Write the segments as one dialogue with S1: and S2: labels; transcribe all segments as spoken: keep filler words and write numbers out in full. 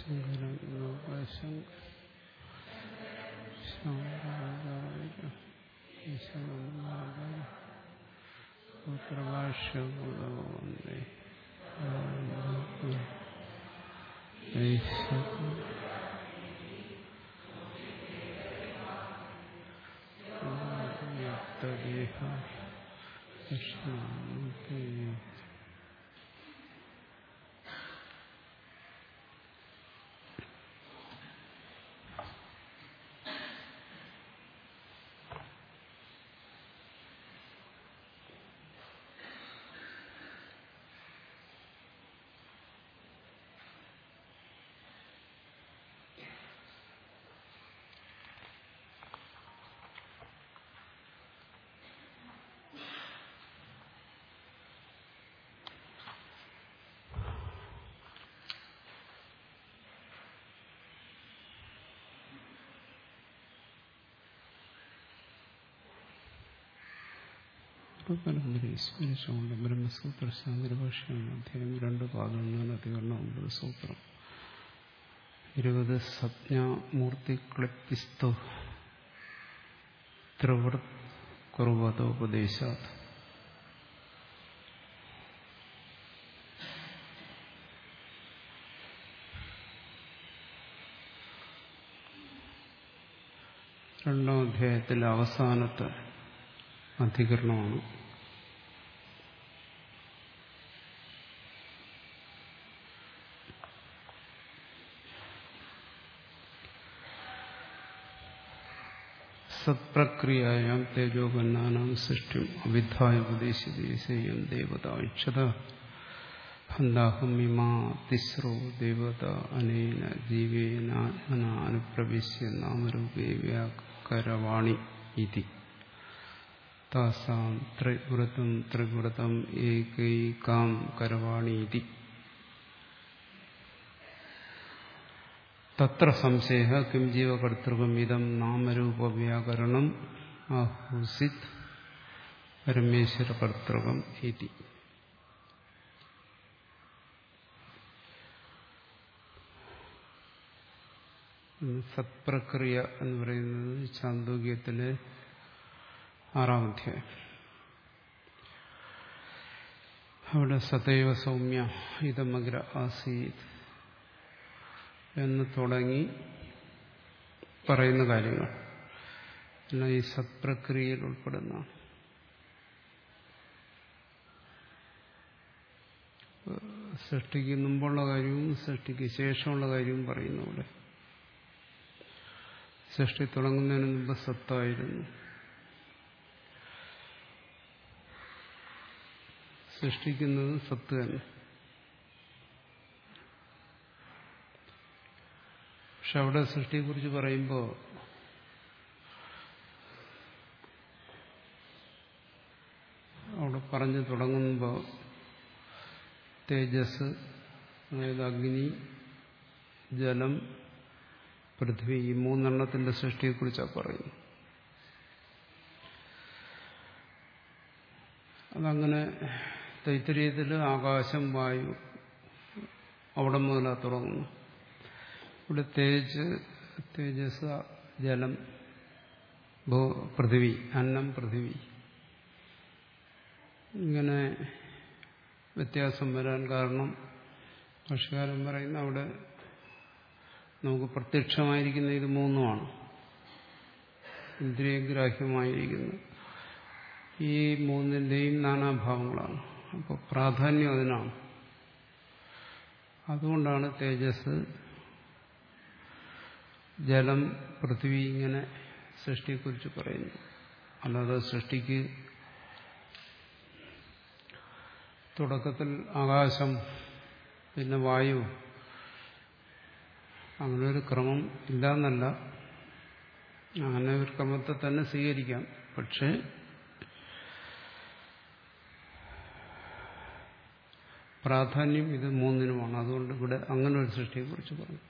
S1: സ്മരിച്ചുകൊണ്ട് ബ്രഹ്മസൂത്ര ശാന്തഭാഷ്യം അധ്യായം രണ്ട് പാദങ്ങൾ അധികരണം ഒമ്പത് സൂത്രം ഇരുപത് സജ്ഞാമൂർത്തി ക്ലിപ്തിസ്തു ത്രിവൃത് കുർവതോപദേശാത്. രണ്ടാം അധ്യായത്തിലെ അവസാനത്തെ അധികരണമാണ്. സത്പ്രക്രിയായാം തേജോപന്നാനാം സൃഷ്ടിം അവിദ്ധായ ഉപദേശിതേശയം ദേവത ഇക്ഷത ഹന്താഹം ഇമാ തിസ്രോ ദേവത അനേന ജീവേനാത്മന അനുപ്രവിശ്യ നാമരൂപേ വ്യാകരവാണി ഇതി താസാം ത്രിവൃതം ത്രിവൃതം ഏകൈകാം കരവാണി ഇതി. തത്ര സംശയഃ കിം ജീവകർതൃകം ഇദം നാമരൂപവ്യാകരണം ആഹുസിത് പരമേശ്വരകർതൃകം ഇതി. സത്പ്രക്രിയ എന്ന് പറയുന്നത് ചാന്തോക്യത്തിലെ ആറാം അധ്യായം. അവിടെ സതൈവ സൗമ്യ ഇതമഗ്ര ആസീത് എന്ന് തുടങ്ങി പറയുന്ന കാര്യങ്ങൾ എല്ലാം ഈ സത്പ്രക്രിയയിൽ ഉൾപ്പെടുന്ന. സൃഷ്ടിക്ക് മുമ്പുള്ള കാര്യവും സൃഷ്ടിക്ക് ശേഷമുള്ള കാര്യവും പറയുന്നു. ഇവിടെ സൃഷ്ടി തുടങ്ങുന്നതിന് മുമ്പ് സത്തായിരുന്നു, സൃഷ്ടിക്കുന്നത് സത്ത് തന്നെ. പക്ഷെ അവിടെ സൃഷ്ടിയെക്കുറിച്ച് പറയുമ്പോൾ അവിടെ പറഞ്ഞു തുടങ്ങുമ്പോൾ തേജസ്, അതായത് അഗ്നി, ജലം, പൃഥ്വി, ഈ മൂന്നെണ്ണത്തിന്റെ സൃഷ്ടിയെക്കുറിച്ചാണ് പറയുന്നത്. അതങ്ങനെ തൈത്തിരീയത്തിൽ ആകാശം, വായു, അവിടെ മുതലാ തുടങ്ങുന്നു. ഇവിടെ തേജ്, തേജസ്, ജലം, പൃഥിവി, അന്നം, പൃഥിവി, ഇങ്ങനെ വ്യത്യാസം വരാൻ കാരണം ഭാഷ്യകാരൻ പറയുന്ന അവിടെ നമുക്ക് പ്രത്യക്ഷമായിരിക്കുന്ന ഇത് മൂന്നുമാണ്, ഇന്ദ്രിയഗ്രാഹ്യമായിരിക്കുന്നത്. ഈ മൂന്നിന്റെയും നാനാഭാവങ്ങളാണ്. അപ്പോൾ പ്രാധാന്യം അതിനാണ്. അതുകൊണ്ടാണ് തേജസ്, ജലം, പൃഥ്വി ഇങ്ങനെ സൃഷ്ടിയെക്കുറിച്ച് പറയുന്നു. അല്ലാതെ സൃഷ്ടിക്ക് തുടക്കത്തിൽ ആകാശം, പിന്നെ വായു, അങ്ങനെ ഒരു ക്രമം ഇല്ലാന്നല്ല. അങ്ങനെ ഒരു ക്രമത്തെ തന്നെ സ്വീകരിക്കാം. പക്ഷേ പ്രാധാന്യം ഇത് മൂന്നിനുമാണ്. അതുകൊണ്ട് ഇവിടെ അങ്ങനെ ഒരു സൃഷ്ടിയെക്കുറിച്ച് പറഞ്ഞു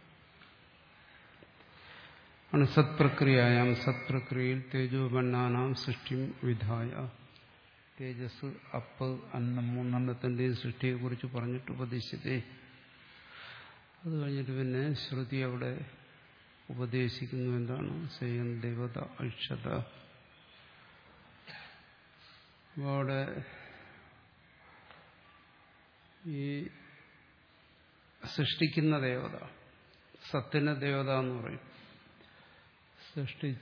S1: ആണ്. സത്പ്രക്രിയായാം, സത്പ്രക്രിയയിൽ തേജോപന്നാനാം സൃഷ്ടിം വിധായ, തേജസ്, അപ്പ്, അന്നം മൂന്നെണ്ണത്തിന്റെയും സൃഷ്ടിയെക്കുറിച്ച് പറഞ്ഞിട്ട് ഉപദേശിച്ചതേ. അത് കഴിഞ്ഞിട്ട് പിന്നെ ശ്രുതി അവിടെ ഉപദേശിക്കുന്നു. എന്താണ്? സ്വയം ദേവത ഐക്ഷത. അപ്പോൾ അവിടെ ഈ സൃഷ്ടിക്കുന്ന ദേവത, സത്തിന ദേവത എന്ന് പറയും. സൃഷ്ടിച്ച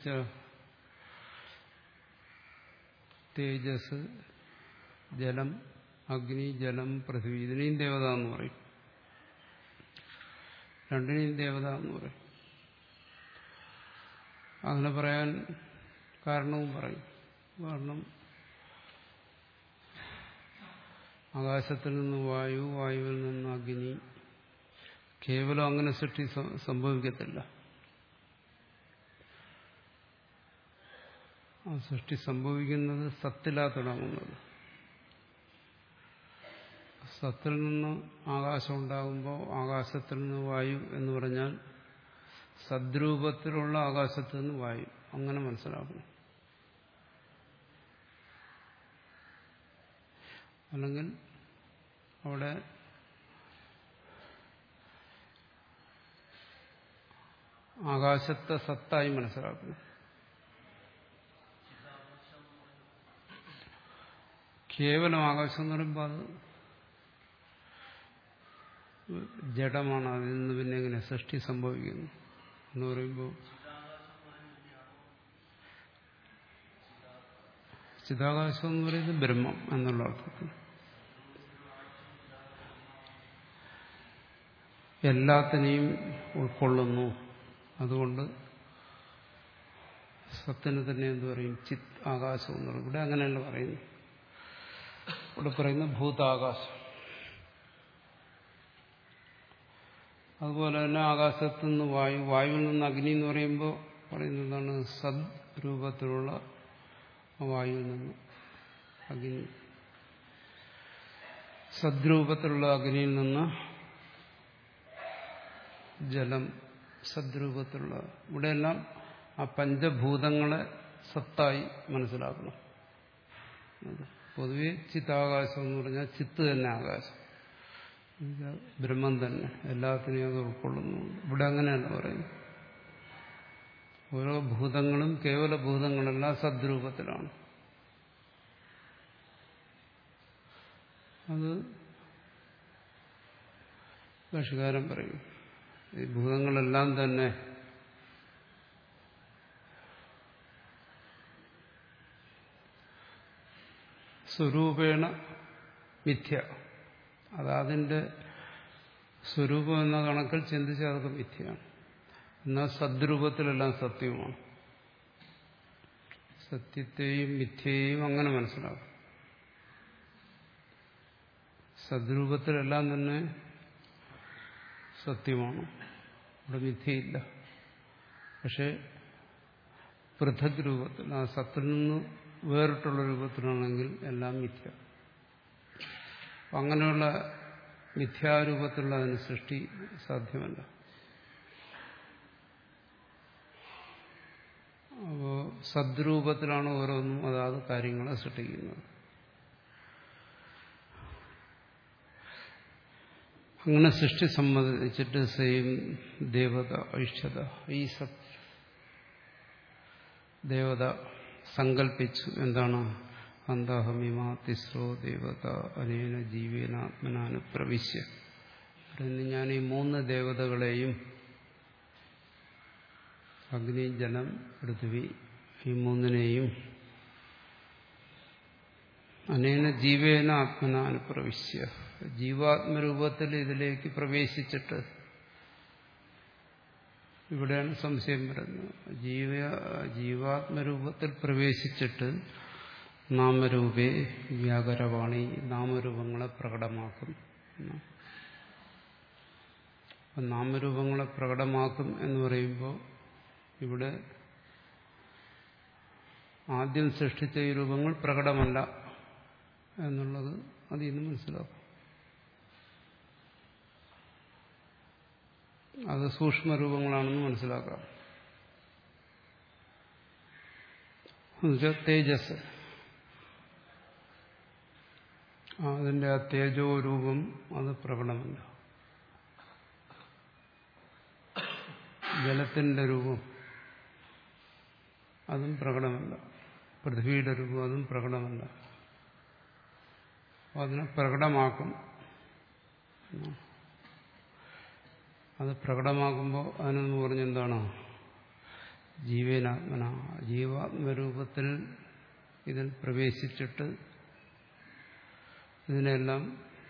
S1: തേജസ്, ജലം, അഗ്നി, ജലം, പൃഥ്വി, ഇതിനെയും ദേവത എന്ന് പറയും. രണ്ടിനെയും ദേവത എന്ന് പറയും. അങ്ങനെ പറയാൻ കാരണവും പറയും. കാരണം ആകാശത്തിൽ നിന്ന് വായു, വായുവിൽ നിന്ന് അഗ്നി, കേവലം അങ്ങനെ സൃഷ്ടി സംഭവിക്കത്തില്ല. ആ സൃഷ്ടി സംഭവിക്കുന്നത് സത്തിലാ തുടങ്ങുന്നത്. സത്തിൽ നിന്ന് ആകാശം ഉണ്ടാകുമ്പോൾ ആകാശത്തിൽ നിന്ന് വായു എന്ന് പറഞ്ഞാൽ സദ്രൂപത്തിലുള്ള ആകാശത്തിൽ നിന്ന് വായു, അങ്ങനെ മനസ്സിലാക്കണം. അല്ലെങ്കിൽ അവിടെ ആകാശത്തെ സത്തായി മനസ്സിലാക്കണം. കേവലം ആകാശം എന്ന് പറയുമ്പോൾ അത് ജഡമാണ്. അതിൽ നിന്ന് പിന്നെ എങ്ങനെ സൃഷ്ടി സംഭവിക്കുന്നു എന്ന് പറയുമ്പോൾ ചിതാകാശം എന്ന് പറയുന്നത് ബ്രഹ്മം എന്നുള്ള അർത്ഥത്തിൽ എല്ലാത്തിനെയും ഉൾക്കൊള്ളുന്നു. അതുകൊണ്ട് സത്തിന് തന്നെ എന്ത് പറയും? ചിത് ആകാശം എന്ന് പറയും. ഇവിടെ അങ്ങനെയല്ല പറയുന്നു. ഇവിടെ പറയുന്ന ഭൂതാകാശം. അതുപോലെ തന്നെ ആകാശത്തു നിന്ന് വായു, വായുവിൽ നിന്ന് അഗ്നി എന്ന് പറയുമ്പോൾ പറയുന്നതാണ് സദ് രൂപത്തിലുള്ള വായുവിൽ നിന്ന് അഗ്നി, സദ്രൂപത്തിലുള്ള അഗ്നിയിൽ നിന്ന് ജലം, സദ്രൂപത്തിലുള്ള. ഇവിടെയെല്ലാം ആ പഞ്ചഭൂതങ്ങളെ സത്തായി മനസ്സിലാക്കണം. പൊതുവെ ചിത്താകാശം എന്ന് പറഞ്ഞാൽ ചിത്ത് തന്നെ ആകാശം, ബ്രഹ്മം തന്നെ, എല്ലാത്തിനെയും അത് ഉൾക്കൊള്ളുന്നു. ഇവിടെ അങ്ങനെയല്ല പറയുന്നത്. ഓരോ ഭൂതങ്ങളും കേവല ഭൂതങ്ങളെല്ലാം സദ്രൂപത്തിലാണ്. അത് ഭാഷ്യകാരൻ പറയും. ഈ ഭൂതങ്ങളെല്ലാം തന്നെ സ്വരൂപേണ മിഥ്യ. അത് അതിന്റെ സ്വരൂപം എന്ന കണക്കിൽ ചിന്തിച്ചാൽ അതൊക്കെ മിഥ്യയാണ്. എന്നാൽ സദ്രൂപത്തിലെല്ലാം സത്യമാണ്. സത്യത്തെയും മിഥ്യയെയും അങ്ങനെ മനസ്സിലാക്കും. സദ്രൂപത്തിലെല്ലാം തന്നെ സത്യമാണ്, ഇവിടെ മിഥ്യയില്ല. പക്ഷെ പൃഥക് രൂപത്തിൽ, ആ സത്തിൽ നിന്ന് വേറിട്ടുള്ള രൂപത്തിലാണെങ്കിൽ എല്ലാം മിഥ്യ. അങ്ങനെയുള്ള മിഥ്യാരൂപത്തിലുള്ള അതിന് സൃഷ്ടി സാധ്യമല്ല. അപ്പോ സദ്രൂപത്തിലാണ് ഓരോന്നും അതാത് കാര്യങ്ങളെ സൃഷ്ടിക്കുന്നത്. അങ്ങനെ സൃഷ്ടി സംബന്ധിച്ചിട്ട് സെയിം ദേവത ഐക്ഷത, ഈ സത് ദേവത സങ്കൽപ്പിച്ചു. എന്താണ്? അന്തഹമിമാ തിസ്രോ ദേവത അനേന ജീവേനാത്മനാന് പ്രവിശ്യ. ഞാൻ ഈ മൂന്ന് ദേവതകളെയും, അഗ്നി, ജലം, പൃഥ്വി, ഈ മൂന്നിനെയും അനേന ജീവേന ആത്മനാന് പ്രവിശ്യ, ജീവാത്മരൂപത്തിൽ ഇതിലേക്ക് പ്രവേശിച്ചിട്ട്. ഇവിടെയാണ് സംശയം വരുന്നത്. ജീവ ജീവാത്മരൂപത്തിൽ പ്രവേശിച്ചിട്ട് നാമരൂപേ വ്യാകരവാണി, നാമരൂപങ്ങളെ പ്രകടമാക്കും. നാമരൂപങ്ങളെ പ്രകടമാക്കും എന്ന് പറയുമ്പോൾ ഇവിടെ ആദ്യം സൃഷ്ടിച്ച ഈ രൂപങ്ങൾ പ്രകടമല്ല എന്നുള്ളത് അതിൽ നിന്ന് മനസ്സിലാക്കും. അത് സൂക്ഷ്മരൂപങ്ങളാണെന്ന് മനസ്സിലാക്കാം. എന്നുവെച്ചാൽ തേജസ്, അതിന്റെ ആ തേജോ രൂപം അത് പ്രകടമല്ല. ജലത്തിന്റെ രൂപം അതും പ്രകടമല്ല, പൃഥ്വിയുടെ രൂപം അതും പ്രകടമല്ല. അപ്പോൾ അതിനെ പ്രകടമാക്കും. അത് പ്രകടമാക്കുമ്പോൾ അതിനെന്ന് പറഞ്ഞെന്താണ്? ജീവേനാത്മന, ജീവാത്മരൂപത്തിൽ ഇതിൽ പ്രവേശിച്ചിട്ട് ഇതിനെല്ലാം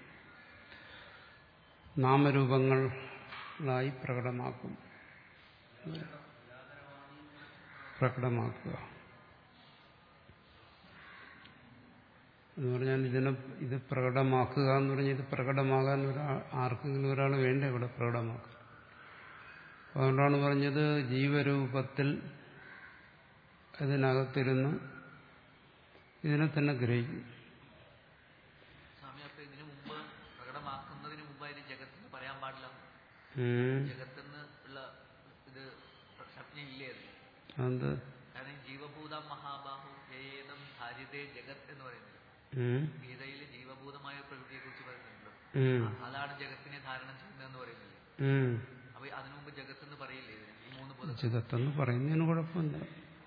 S1: നാമരൂപങ്ങളായി പ്രകടമാക്കും. പ്രകടമാക്കുക എന്ന് പറഞ്ഞാൽ ഇതിനെ ഇത് പ്രകടമാക്കുക എന്ന് പറഞ്ഞാൽ ഇത് പ്രകടമാകാൻ ഒരാൾ ആർക്കെങ്കിലും ഒരാൾ വേണ്ട ഇവിടെ പ്രകടമാക്കുക. അതുകൊണ്ടാണ് പറഞ്ഞത് ജീവരൂപത്തിൽ ഇതിനകത്തിരുന്ന് ഇതിനെ തന്നെ ഗ്രഹിക്കും.
S2: ഇതിനു മുമ്പ് പ്രകടമാക്കുന്നതിന് മുമ്പായി ജഗത്തെന്ന് പറയാൻ പാടില്ല. ജഗത്തെന്ന് ഉള്ള ഇത് സംജ്ഞയില്ലേ?
S1: അത്
S2: കാരണം ജീവഭൂതം മഹാബാഹു ഏതം ധാര്യതേ ജഗത്ത് എന്ന് പറയുന്നത് ഗീതയിൽ ജീവഭൂതമായ പ്രകൃതിയെ കുറിച്ച് പറയുന്നുണ്ടല്ലോ. അതാണ് ജഗത്തിനെ ധാരണം ചെയ്യുന്നതെന്ന് പറയുന്നില്ലേ? അപ്പൊ അതിനു മുമ്പ് ജഗത്തെന്ന് പറയില്ലേ? ഈ മൂന്ന്
S1: ജഗത്തെന്ന് പറയുന്നതിന് കുഴപ്പമില്ല.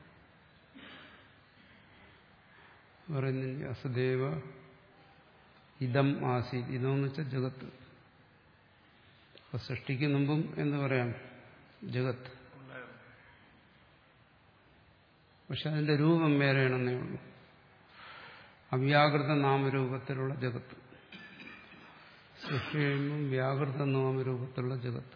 S1: പറയുന്നില്ല അസദേവ ഇതം ആസി, ഇതെന്ന് വെച്ചാൽ ജഗത്ത്. അപ്പൊ സൃഷ്ടിക്ക് മുമ്പും എന്ന് പറയാം ജഗത്ത്. പക്ഷെ അതിന്റെ രൂപം വേറെയാണെന്നേ ഉള്ളൂ. അവ്യാകൃത നാമരൂപത്തിലുള്ള ജഗത്ത്. സൃഷ്ടി കഴിയുമ്പം വ്യാകൃത നാമരൂപത്തിലുള്ള ജഗത്ത്.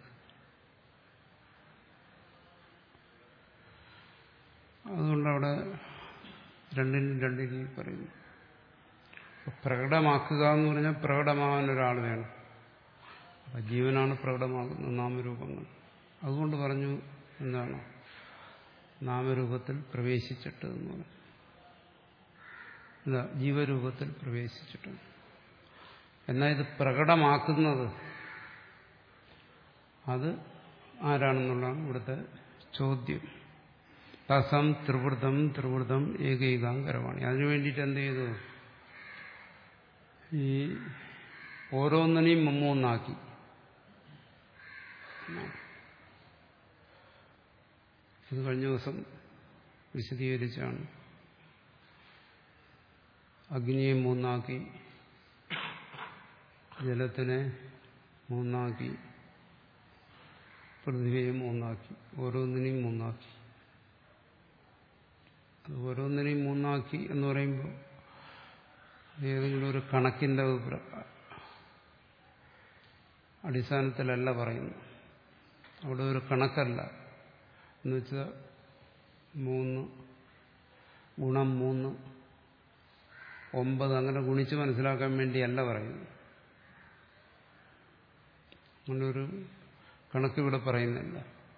S1: അതുകൊണ്ടവിടെ രണ്ടിനും രണ്ട് രീതിയിൽ പറയുന്നു. പ്രകടമാക്കുക എന്ന് പറഞ്ഞാൽ പ്രകടമാകാൻ ഒരാൾ വേണം. അപ്പൊ ജീവനാണ് പ്രകടമാകുന്നത് നാമരൂപങ്ങൾ. അതുകൊണ്ട് പറഞ്ഞു എന്താണ് നാമരൂപത്തിൽ പ്രവേശിച്ചിട്ട് എന്ന് പറഞ്ഞു. ഇല്ല, ജീവരൂപത്തിൽ പ്രവേശിച്ചിട്ട്. എന്നാൽ ഇത് പ്രകടമാക്കുന്നത് അത് ആരാണെന്നുള്ളതാണ് ഇവിടുത്തെ ചോദ്യം. തസം ത്രിവൃതം ത്രിവൃതം ഏകൈകാങ്കരവാണി. അതിനു വേണ്ടിയിട്ട് എന്ത് ചെയ്തു? ഈ ഓരോന്നിനെയും മുമ്മൂന്നാക്കി. ഇത് കഴിഞ്ഞ ദിവസം വിശദീകരിച്ചാണ്. അഗ്നിയെ മൂന്നാക്കി, ജലത്തിനെ മൂന്നാക്കി, പൃഥ്വിയെ മൂന്നാക്കി, ഓരോന്നിനെയും മൂന്നാക്കി. അത് ഓരോന്നിനെയും മൂന്നാക്കി എന്ന് പറയുമ്പോൾ ഏതെങ്കിലും ഒരു കണക്കിന്റെ അടിസ്ഥാനത്തിലല്ല പറയുന്നു. അവിടെ ഒരു കണക്കല്ല. എന്നുവെച്ചാൽ മൂന്ന് ഗുണം മൂന്ന് ഒമ്പത് അങ്ങനെ ഗുണിച്ച് മനസ്സിലാക്കാൻ വേണ്ടിയല്ല പറയുന്നു. അങ്ങനൊരു കണക്കിവിടെ പറയുന്നില്ല.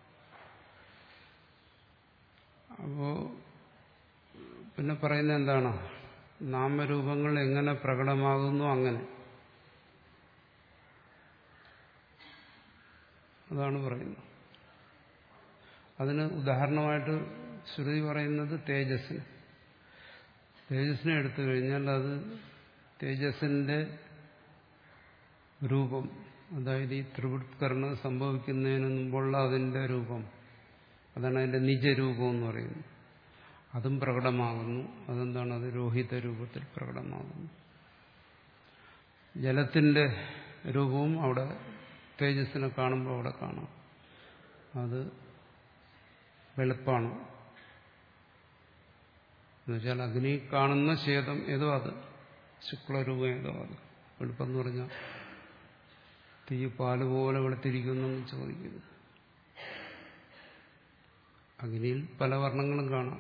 S1: അപ്പോ പിന്നെ പറയുന്നത് എന്താണ്? നാമരൂപങ്ങൾ എങ്ങനെ പ്രകടമാകുന്നു അങ്ങനെ. അതാണ് പറയുന്നത്. അതിന് ഉദാഹരണമായിട്ട് ശ്രുതി പറയുന്നത് തേജസ്സിന്. തേജസ്സിനെ എടുത്തു കഴിഞ്ഞാൽ അത് തേജസ്സിന്റെ രൂപം, അതായത് ഈ ത്രിവൃത്കരണം സംഭവിക്കുന്നതിന് മുമ്പുള്ള അതിന്റെ രൂപം, അതാണ് അതിന്റെ നിജരൂപം എന്ന് പറയുന്നത്. അതും പ്രകടമാകുന്നു. അതെന്താണ്? അത് രോഹിത രൂപത്തിൽ പ്രകടമാകുന്നു. ജലത്തിന്റെ രൂപവും അവിടെ തേജസ്സിനെ കാണുമ്പോൾ അവിടെ കാണാം. അത് വെളുപ്പാണ്. എന്നുവെച്ചാൽ അഗ്നി കാണുന്ന ശ്വേതം ഏതോ അത്, ശുക്ലരൂപം ഏതോ അത്. വെളുപ്പെന്ന് പറഞ്ഞാൽ തീ പാല് പോലെ വെളുത്തിരിക്കുന്നു എന്ന് ചോദിക്കുന്നു. അഗ്നിയിൽ പല വർണ്ണങ്ങളും കാണാം.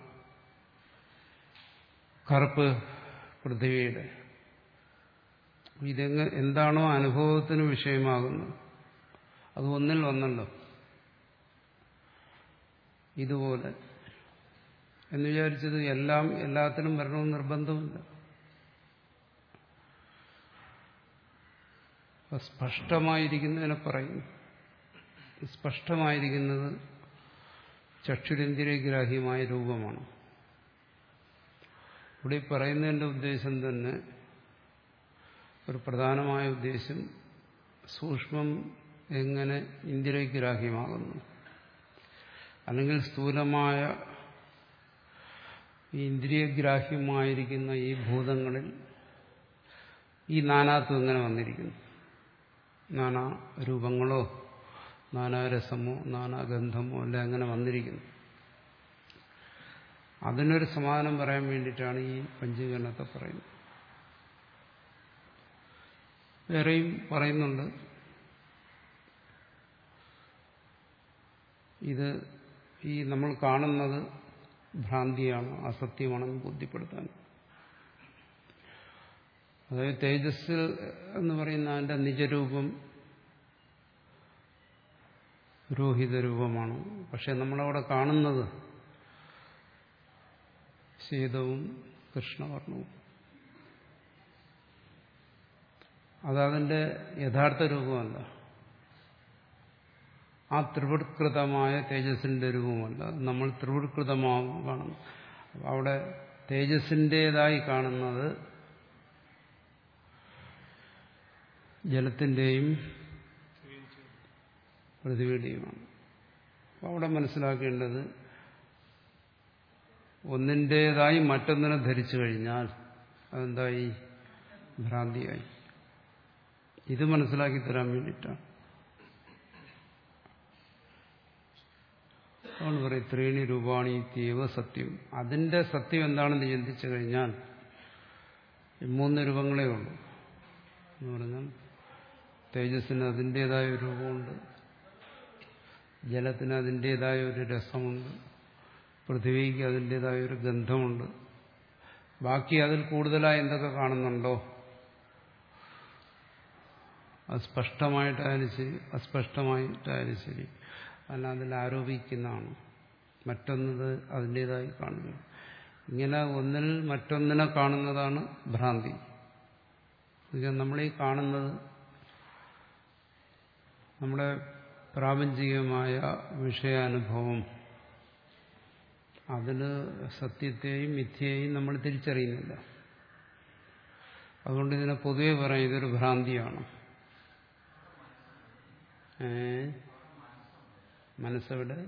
S1: കറുപ്പ് പൃഥ്വിയുടെ. ഇതെങ്ങ എന്താണോ അനുഭവത്തിന് വിഷയമാകുന്നത് അത് ഒന്നിൽ വന്നല്ലോ. ഇതുപോലെ എന്ന് വിചാരിച്ചത് എല്ലാം എല്ലാത്തിനും വരണമെന്ന് നിർബന്ധമില്ല. സ്പഷ്ടമായിരിക്കുന്നതിനെ പറയുന്നു. സ്പഷ്ടമായിരിക്കുന്നത് ചക്ഷുരേന്ദ്രിയഗ്രാഹ്യമായ രൂപമാണ്. ഇവിടെ പറയുന്നതിൻ്റെ ഉദ്ദേശം തന്നെ ഒരു പ്രധാനമായ ഉദ്ദേശം സൂക്ഷ്മം എങ്ങനെ ഇന്ദ്രിയഗ്രാഹ്യമാകുന്നു. അല്ലെങ്കിൽ സ്ഥൂലമായ ഈ ഇന്ദ്രിയഗ്രാഹ്യമായിരിക്കുന്ന ഈ ഭൂതങ്ങളിൽ ഈ നാനാത്വം എങ്ങനെ വന്നിരിക്കുന്നു? നാനാ രൂപങ്ങളോ നാനാരസമോ നാനാഗന്ധമോ അല്ല എങ്ങനെ വന്നിരിക്കുന്നു? അതിനൊരു സമാധാനം പറയാൻ വേണ്ടിയിട്ടാണ് ഈ പഞ്ചീകരണത്തെ പറയുന്നത്. വേറെയും പറയുന്നുണ്ട്. ഇത് ഈ നമ്മൾ കാണുന്നത് ഭ്രാന്തിയാണ്, അസത്യമാണെന്ന് ബോധ്യപ്പെടുത്താൻ. അതായത് തേജസ് എന്ന് പറയുന്ന അതിന്റെ നിജരൂപം രോഹിത രൂപമാണ്. പക്ഷെ നമ്മളവിടെ കാണുന്നത് ശീതവും കൃഷ്ണവർണവും. അതതിന്റെ യഥാർത്ഥ രൂപമല്ല, ആ ത്രിവൃത്കൃതമായ തേജസ്സിന്റെ രൂപമല്ല. നമ്മൾ ത്രിവൃത്കൃതമാവും കാണുന്നു. അവിടെ തേജസ്സിൻ്റെതായി കാണുന്നത് ജലത്തിൻ്റെയും പൃഥ്വിയുടെയുമാണ്. അപ്പോൾ അവിടെ മനസ്സിലാക്കേണ്ടത് ഒന്നിൻ്റേതായി മറ്റൊന്നിനെ ധരിച്ചു കഴിഞ്ഞാൽ അതെന്തായി? ഭ്രാന്തിയായി. ഇത് മനസ്സിലാക്കി തരാൻ വേണ്ടിയിട്ടാണ്. അതുകൊണ്ട് പറയും ത്രീണി രൂപാണി തീവ സത്യം. അതിന്റെ സത്യം എന്താണെന്ന് ചിന്തിച്ചു കഴിഞ്ഞാൽ മൂന്ന് രൂപങ്ങളേ ഉള്ളൂ എന്ന് പറഞ്ഞാൽ തേജസ്സിന് അതിൻ്റെതായ ഒരു രൂപമുണ്ട്, ജലത്തിന് അതിൻ്റെതായ ഒരു രസമുണ്ട്, പൃഥ്വിക്ക് അതിൻ്റെതായ ഒരു ഗന്ധമുണ്ട്. ബാക്കി അതിൽ കൂടുതലായി എന്തൊക്കെ കാണുന്നുണ്ടോ അത് സ്പഷ്ടമായിട്ടായാലും ശരി അസ്പഷ്ടമായിട്ടായാലും ശരി അതിനെ അതിൽ ആരോപിക്കുന്നതാണ്. മറ്റൊന്നത് അതിൻ്റെതായി കാണുന്നു. ഇങ്ങനെ ഒന്നിൽ മറ്റൊന്നിനെ കാണുന്നതാണ് ഭ്രാന്തി. നമ്മളീ കാണുന്നത് നമ്മുടെ പ്രാപഞ്ചികമായ വിഷയാനുഭവം, അതിന് സത്യത്തെയും മിഥ്യയെയും നമ്മൾ തിരിച്ചറിയുന്നില്ല. അതുകൊണ്ട് ഇതിനെ പൊതുവെ പറയാം ഇതൊരു ഭ്രാന്തിയാണ്. ഏ മനസ്സെവിടെ?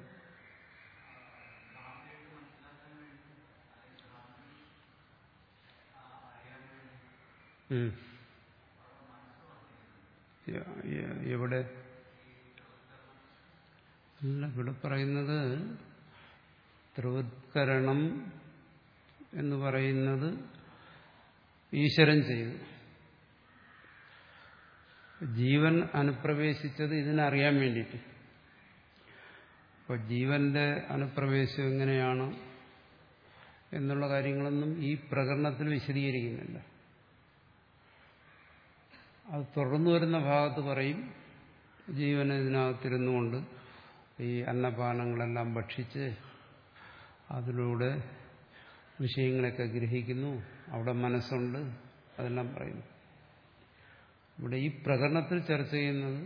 S1: എവിടെ? അല്ല, ഇവിടെ പറയുന്നത് ത്രിവൃത്കരണം എന്ന് പറയുന്നത് ഈശ്വരൻ ചെയ്തു. ജീവൻ അനുപ്രവേശിച്ചത് ഇതിനറിയാൻ വേണ്ടിയിട്ട്. അപ്പോൾ ജീവന്റെ അനുപ്രവേശം എങ്ങനെയാണ് എന്നുള്ള കാര്യങ്ങളൊന്നും ഈ പ്രകരണത്തിൽ വിശദീകരിക്കുന്നില്ല. അത് തുടർന്നു വരുന്ന ഭാഗത്ത് പറയും ജീവൻ ഇതിനകത്തിരുന്നുകൊണ്ട് ഈ അന്നപാനങ്ങളെല്ലാം ഭക്ഷിച്ച് അതിലൂടെ വിഷയങ്ങളൊക്കെ ഗ്രഹിക്കുന്നു, അവിടെ മനസ്സുണ്ട്, അതെല്ലാം പറയുന്നു. ഇവിടെ ഈ പ്രകരണത്തിൽ ചർച്ച ചെയ്യുന്നത്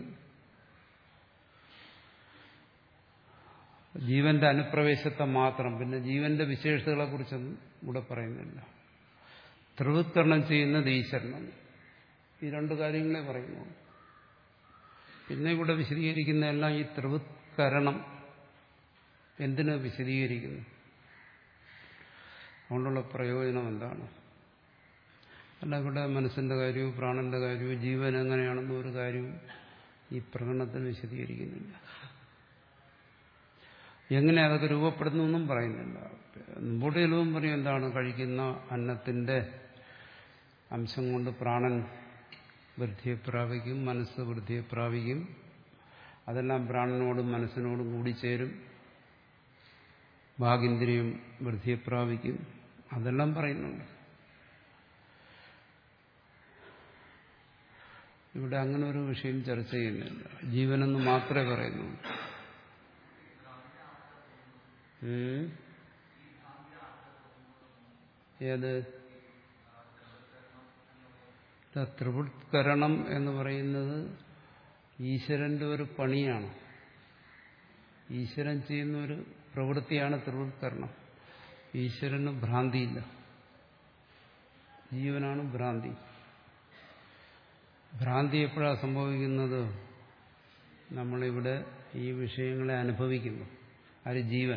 S1: ജീവന്റെ അനുപ്രവേശത്തെ മാത്രം, പിന്നെ ജീവന്റെ വിശേഷതകളെ കുറിച്ചൊന്നും ഇവിടെ പറയുന്നില്ല. ത്രിവൃത്കരണം ചെയ്യുന്നത് ഈശ്വരനാണ്. ഈ രണ്ട് കാര്യങ്ങളെ പറയുന്നു. പിന്നെ ഇവിടെ വിശദീകരിക്കുന്നതെല്ലാം ഈ ത്രിവൃത്കരണം എന്തിനു വിശദീകരിക്കുന്നു, അതുകൊണ്ടുള്ള പ്രയോജനം എന്താണ്? അല്ല, ഇവിടെ മനസ്സിന്റെ കാര്യവും പ്രാണന്റെ കാര്യവും ജീവൻ എങ്ങനെയാണെന്നും ഒരു കാര്യവും ഈ പ്രകടനത്തിൽ വിശദീകരിക്കുന്നില്ല. എങ്ങനെ അതൊക്കെ രൂപപ്പെടുന്നു എന്നും പറയുന്നില്ല. മുമ്പോട്ട് ചെലവും പറയും എന്താണ്, കഴിക്കുന്ന അന്നത്തിന്റെ അംശം കൊണ്ട് പ്രാണൻ വൃദ്ധിയെ പ്രാപിക്കും, മനസ്സ് വൃദ്ധിയെ പ്രാപിക്കും, അതെല്ലാം പ്രാണനോടും മനസ്സിനോടും കൂടിച്ചേരും, വാഗിന്ദ്രിയം വൃദ്ധിയെ പ്രാപിക്കും, അതെല്ലാം പറയുന്നുണ്ട്. ഇവിടെ അങ്ങനെ ഒരു വിഷയം ചർച്ച ചെയ്യുന്നില്ല. ജീവനെന്ന് മാത്രമേ പറയുന്നുള്ളൂ. ഏത് ത്രിവൃത്കരണം എന്ന് പറയുന്നത് ഈശ്വരന്റെ ഒരു പണിയാണ്. ഈശ്വരൻ ചെയ്യുന്ന ഒരു പ്രവൃത്തിയാണ് ത്രിവൃത്കരണം. ഈശ്വരന് ഭ്രാന്തിയില്ല, ജീവനാണ് ഭ്രാന്തി. ഭ്രാന്തി എപ്പോഴാണ് സംഭവിക്കുന്നത്? നമ്മളിവിടെ ഈ വിഷയങ്ങളെ അനുഭവിക്കുന്നു. ആര്? ജീവൻ.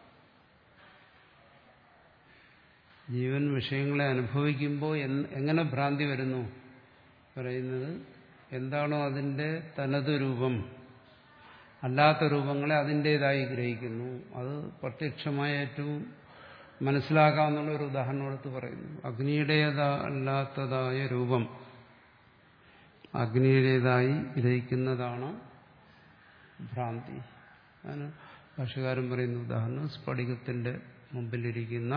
S1: ജീവൻ വിഷയങ്ങളെ അനുഭവിക്കുമ്പോൾ എങ്ങനെ ഭ്രാന്തി വരുന്നു? പറയുന്നത് എന്താണോ അതിൻ്റെ തനത് രൂപം, അല്ലാത്ത രൂപങ്ങളെ അതിൻ്റേതായി ഗ്രഹിക്കുന്നു. അത് പ്രത്യക്ഷമായ ഏറ്റവും മനസ്സിലാക്കാവുന്ന ഒരു ഉദാഹരണം എടുത്ത് പറയുന്നു. അഗ്നിയുടേതല്ലാത്തതായ രൂപം അഗ്നിയുടേതായി ഗ്രഹിക്കുന്നതാണ് ഭ്രാന്തി. അതിന് ഭാഷകാരൻ പറയുന്ന ഉദാഹരണം സ്ഫടികത്തിന്റെ മുമ്പിലിരിക്കുന്ന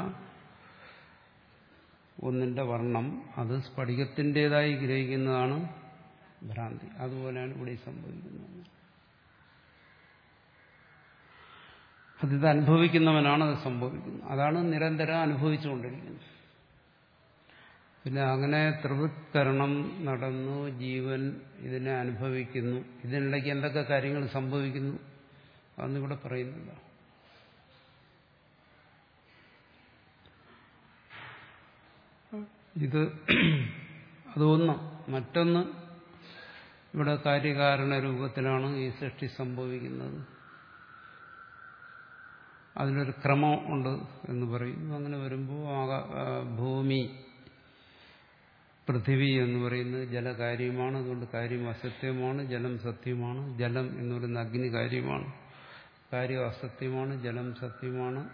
S1: ഒന്നിന്റെ വർണ്ണം അത് സ്ഫടികത്തിൻ്റെതായി ഗ്രഹിക്കുന്നതാണ് ഭ്രാന്തി. അതുപോലെയാണ് ഇവിടെ സംഭവിക്കുന്നത്. അതിത് അനുഭവിക്കുന്നവനാണ് അത് സംഭവിക്കുന്നത്. അതാണ് നിരന്തരം അനുഭവിച്ചുകൊണ്ടിരിക്കുന്നത്. പിന്നെ അങ്ങനെ ത്രിവൃത്കരണം നടന്നു, ജീവൻ ഇതിനെ അനുഭവിക്കുന്നു. ഇതിനിടയ്ക്ക് എന്തൊക്കെ കാര്യങ്ങൾ സംഭവിക്കുന്നു അതൊന്നും ഇവിടെ പറയുന്നില്ല. ഇത് അതൊന്ന്. മറ്റൊന്ന്, ഇവിടെ കാര്യകാരണ രൂപത്തിലാണ് ഈ സൃഷ്ടി സംഭവിക്കുന്നത്. അതിനൊരു ക്രമം ഉണ്ട് എന്ന് പറയുന്നു. അങ്ങനെ വരുമ്പോൾ ഭൂമി, പൃഥിവി എന്ന് പറയുന്നത് ജലകാര്യമാണ്. അതുകൊണ്ട് കാര്യം അസത്യമാണ്, ജലം സത്യമാണ്. ജലം എന്ന് പറയുന്ന അഗ്നി കാര്യമാണ്, കാര്യം അസത്യമാണ്, ജലം സത്യമാണ്.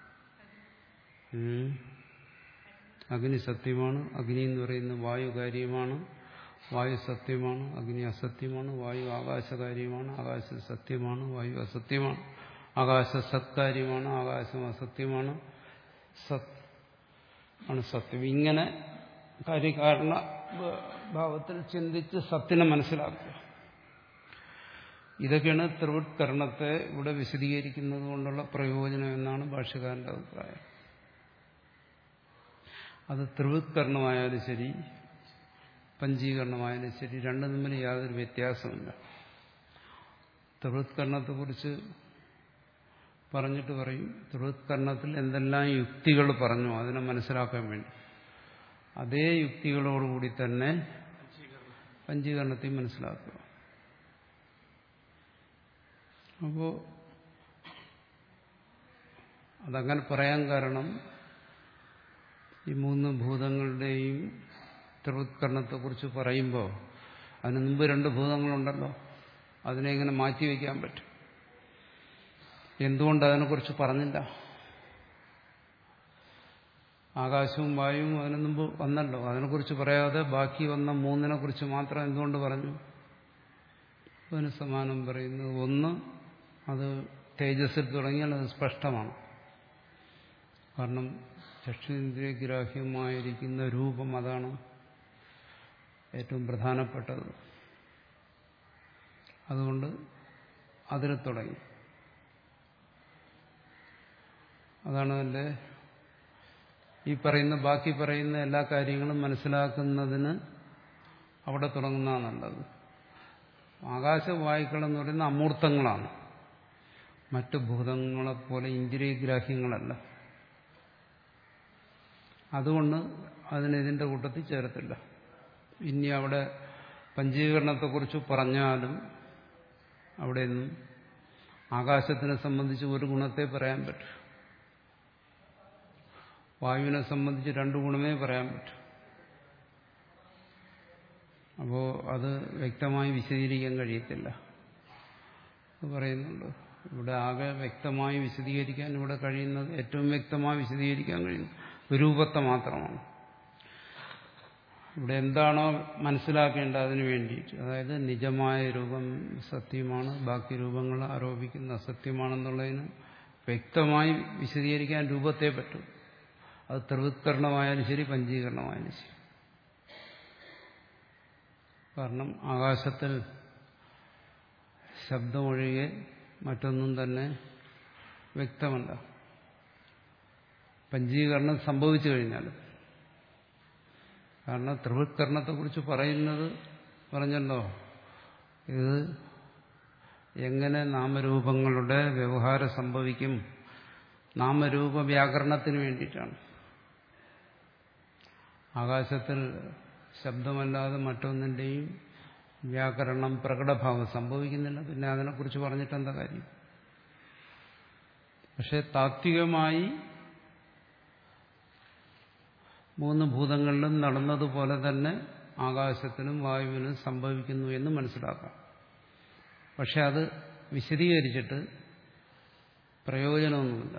S1: അഗ്നി സത്യമാണ്. അഗ്നി എന്ന് പറയുന്ന വായു കാര്യമാണ്, വായു സത്യമാണ്. അഗ്നി അസത്യമാണ്. വായു ആകാശകാര്യമാണ്, ആകാശം സത്യമാണ്. വായു അസത്യമാണ്. ആകാശ സത്കാര്യമാണ്, ആകാശം അസത്യമാണ്. സത് ആണ് സത്യം. ഇങ്ങനെ കാര്യകാരണ ഭാവത്തിൽ ചിന്തിച്ച് സത്തിനെ മനസ്സിലാക്കുക. ഇതൊക്കെയാണ് ത്രിവൃത്കരണത്തെ ഇവിടെ വിശദീകരിക്കുന്നത് കൊണ്ടുള്ള പ്രയോജനം എന്നാണ് ഭാഷ്യകാരന്റെ അഭിപ്രായം. അത് ത്രിവൃത്കരണമായാലും ശരി, പഞ്ചീകരണമായാലും ശരി, രണ്ടും തമ്മിൽ യാതൊരു വ്യത്യാസമില്ല. ത്രിവൃത്കരണത്തെക്കുറിച്ച് പറഞ്ഞിട്ട് പറയും, ത്രിവൃത്കരണത്തിൽ എന്തെല്ലാം യുക്തികൾ പറഞ്ഞു അതിനെ മനസ്സിലാക്കാൻ വേണ്ടി, അതേ യുക്തികളോടുകൂടി തന്നെ പഞ്ചീകരണത്തെ മനസ്സിലാക്കുക. അപ്പോൾ അതങ്ങനെ പറയാൻ കാരണം ഈ മൂന്ന് ഭൂതങ്ങളുടെയും ത്രിവൃത്കരണത്തെക്കുറിച്ച് പറയുമ്പോൾ അതിന് മുമ്പ് രണ്ട് ഭൂതങ്ങളുണ്ടല്ലോ, അതിനെ എങ്ങനെ മാറ്റിവെക്കാൻ പറ്റും? എന്തുകൊണ്ട് അതിനെക്കുറിച്ച് പറഞ്ഞില്ല? ആകാശവും വായുവും അതിനു മുമ്പ് വന്നല്ലോ, അതിനെക്കുറിച്ച് പറയാതെ ബാക്കി വന്ന മൂന്നിനെ കുറിച്ച് മാത്രം എന്തുകൊണ്ട് പറഞ്ഞു? അതിന് സമാനം പറയുന്നത്, ഒന്ന്, അത് തേജസ്സിൽ തുടങ്ങിയാൽ അത് സ്പഷ്ടമാണ്. കാരണം ചക്ഷുന്ദ്രിയഗ്രാഹ്യമായിരിക്കുന്ന രൂപം അതാണ് ഏറ്റവും പ്രധാനപ്പെട്ടത്. അതുകൊണ്ട് അതിൽ തുടങ്ങി. അതാണ് അതിൻ്റെ ഈ പറയുന്ന ബാക്കി പറയുന്ന എല്ലാ കാര്യങ്ങളും മനസ്സിലാക്കുന്നതിന് അവിടെ തുടങ്ങുന്നതാണ് നല്ലത്. ആകാശവായുക്കളെന്ന് പറയുന്ന അമൂർത്തങ്ങളാണ്, മറ്റു ഭൂതങ്ങളെപ്പോലെ ഇന്ദ്രിയഗ്രാഹ്യങ്ങളല്ല. അതുകൊണ്ട് അതിനിതിൻ്റെ കൂട്ടത്തിൽ ചേർത്തില്ല. ഇനി അവിടെ പഞ്ചീകരണത്തെക്കുറിച്ച് പറഞ്ഞാലും അവിടെയൊന്നും ആകാശത്തിനെ സംബന്ധിച്ച് ഒരു ഗുണത്തെ പറയാൻ പറ്റും, വായുവിനെ സംബന്ധിച്ച് രണ്ടു ഗുണമേ പറയാൻ പറ്റും. അപ്പോൾ അത് വ്യക്തമായി വിശദീകരിക്കാൻ കഴിയത്തില്ല. അത് പറയുന്നുണ്ട്. ഇവിടെ ആകെ വ്യക്തമായി വിശദീകരിക്കാൻ ഇവിടെ കഴിയുന്നത്, ഏറ്റവും വ്യക്തമായി വിശദീകരിക്കാൻ കഴിയുന്നത് രൂപത്തെ മാത്രമാണ്. ഇവിടെ എന്താണോ മനസ്സിലാക്കേണ്ടത് അതിനു വേണ്ടിയിട്ട്, അതായത് നിജമായ രൂപം സത്യമാണ്, ബാക്കി രൂപങ്ങൾ ആരോപിക്കുന്ന അസത്യമാണെന്നുള്ളതിന് വ്യക്തമായി വിശദീകരിക്കാൻ രൂപത്തെ പറ്റും. അത് ത്രിവൃത്കരണമായാലും ശരി, പഞ്ചീകരണമായാലും ശരി. കാരണം ആകാശത്തിൽ ശബ്ദമൊഴികെ മറ്റൊന്നും തന്നെ വ്യക്തമല്ല. പഞ്ചീകരണം സംഭവിച്ചു കഴിഞ്ഞാൽ, കാരണം ത്രിവൃത്കരണത്തെക്കുറിച്ച് പറയുന്നത് പറഞ്ഞല്ലോ, ഇത് എങ്ങനെ നാമരൂപങ്ങളുടെ വ്യവഹാരം സംഭവിക്കും, നാമരൂപ വ്യാകരണത്തിന് വേണ്ടിയിട്ടാണ്. ആകാശത്തിൽ ശബ്ദമല്ലാതെ മറ്റൊന്നിൻ്റെയും വ്യാകരണം പ്രകടഭാവം സംഭവിക്കുന്നില്ല. പിന്നെ അതിനെക്കുറിച്ച് പറഞ്ഞിട്ട് എന്താ കാര്യം? പക്ഷെ താത്വികമായി മൂന്ന് ഭൂതങ്ങളിലും നടന്നതുപോലെ തന്നെ ആകാശത്തിനും വായുവിനും സംഭവിക്കുന്നു എന്ന് മനസ്സിലാക്കാം. പക്ഷെ അത് വിശദീകരിച്ചിട്ട് പ്രയോജനമൊന്നുമില്ല.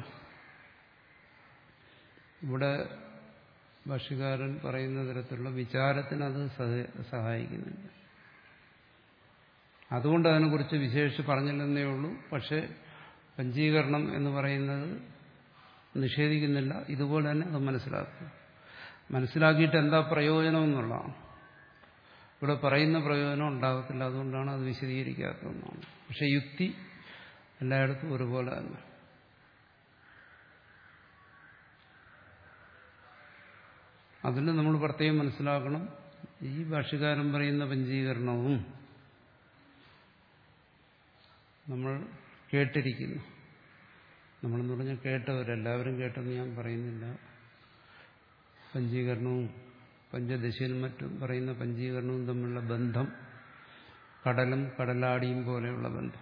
S1: ഇവിടെ ഭാഷ്യകാരൻ പറയുന്ന തരത്തിലുള്ള വിചാരത്തിന് അത് സഹായിക്കുന്നില്ല. അതുകൊണ്ട് അതിനെക്കുറിച്ച് വിശേഷിച്ച് പറഞ്ഞില്ലെന്നേ ഉള്ളൂ. പക്ഷെ പഞ്ചീകരണം എന്ന് പറയുന്നത് നിഷേധിക്കുന്നില്ല. ഇതുപോലെ തന്നെ അത് മനസ്സിലാക്കുക. മനസ്സിലാക്കിയിട്ട് എന്താ പ്രയോജനം എന്നുള്ളതാണ്. ഇവിടെ പറയുന്ന പ്രയോജനം ഉണ്ടാകത്തില്ല. അതുകൊണ്ടാണ് അത് വിശദീകരിക്കാത്തതെന്നാണ്. പക്ഷെ യുക്തി എല്ലായിടത്തും ഒരുപോലെ തന്നെ. അതിന് നമ്മൾ പ്രത്യേകം മനസ്സിലാക്കണം, ഈ ഭാഷ്യകാരൻ പറയുന്ന പഞ്ചീകരണവും നമ്മൾ കേട്ടിരിക്കുന്നു. നമ്മളെന്ന് പറഞ്ഞാൽ കേട്ടവരെല്ലാവരും കേട്ടെന്ന് ഞാൻ പറയുന്നില്ല. പഞ്ചീകരണവും പഞ്ചദശയിലും മറ്റും പറയുന്ന പഞ്ചീകരണവും തമ്മിലുള്ള ബന്ധം കടലും കടലാടിയും പോലെയുള്ള ബന്ധം.